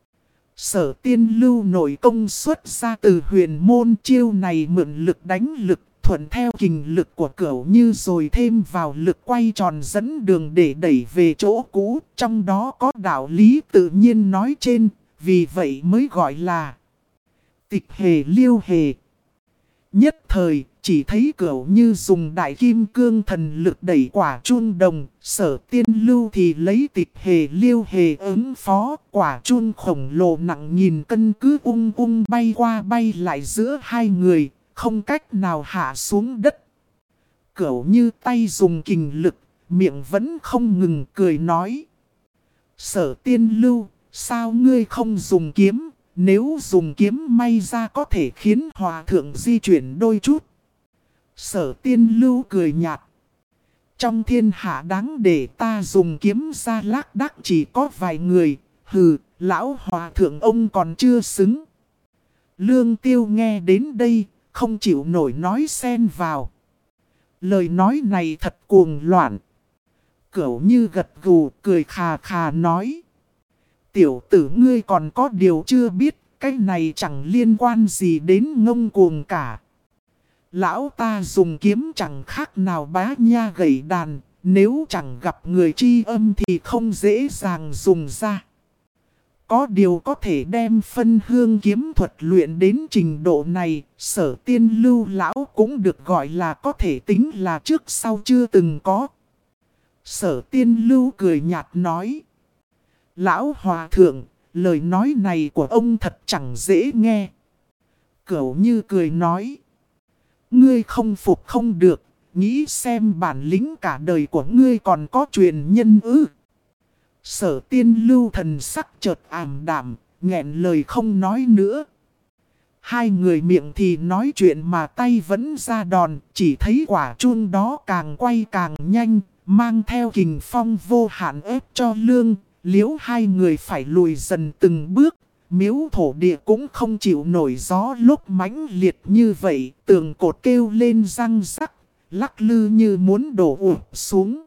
Sở Tiên Lưu nội công xuất ra từ huyền môn, chiêu này mượn lực đánh lực, thuận theo kình lực của Cửu Như rồi thêm vào lực quay tròn dẫn đường để đẩy về chỗ cũ, trong đó có đạo lý tự nhiên nói trên, vì vậy mới gọi là tịch hề liêu hề. Nhất thời, chỉ thấy Cửu Như dùng đại kim cương thần lực đẩy quả chuông đồng, Sở Tiên Lưu thì lấy tịch hề liêu hề ứng phó, quả chuông khổng lồ nặng nghìn cân cứ ung ung bay qua bay lại giữa hai người, không cách nào hạ xuống đất. Cửu Như tay dùng kình lực, miệng vẫn không ngừng cười nói. Sở Tiên Lưu, sao ngươi không dùng kiếm? Nếu dùng kiếm may ra có thể khiến hòa thượng di chuyển đôi chút. Sở Tiên Lưu cười nhạt. Trong thiên hạ đáng để ta dùng kiếm ra lác đác chỉ có vài người. Hừ, lão hòa thượng ông còn chưa xứng. Lương Tiêu nghe đến đây, không chịu nổi nói xen vào. Lời nói này thật cuồng loạn. Cửu Như gật gù cười khà khà nói. Tiểu tử ngươi còn có điều chưa biết, cái này chẳng liên quan gì đến ngông cuồng cả. Lão ta dùng kiếm chẳng khác nào bá nha gẩy đàn, nếu chẳng gặp người tri âm thì không dễ dàng dùng ra. Có điều có thể đem phân hương kiếm thuật luyện đến trình độ này, Sở Tiên Lưu lão cũng được gọi là có thể tính là trước sau chưa từng có. Sở Tiên Lưu cười nhạt nói. Lão hòa thượng, lời nói này của ông thật chẳng dễ nghe. Cửu Như cười nói. Ngươi không phục không được, nghĩ xem bản lĩnh cả đời của ngươi còn có truyền nhân ư. Sở Tiên Lưu thần sắc chợt ảm đạm, nghẹn lời không nói nữa. Hai người miệng thì nói chuyện mà tay vẫn ra đòn, chỉ thấy quả chuông đó càng quay càng nhanh, mang theo kình phong vô hạn ép cho Lương, Liễu hai người phải lùi dần từng bước. Miếu thổ địa cũng không chịu nổi gió lúc mãnh liệt như vậy, tường cột kêu lên răng rắc, lắc lư như muốn đổ ụp xuống.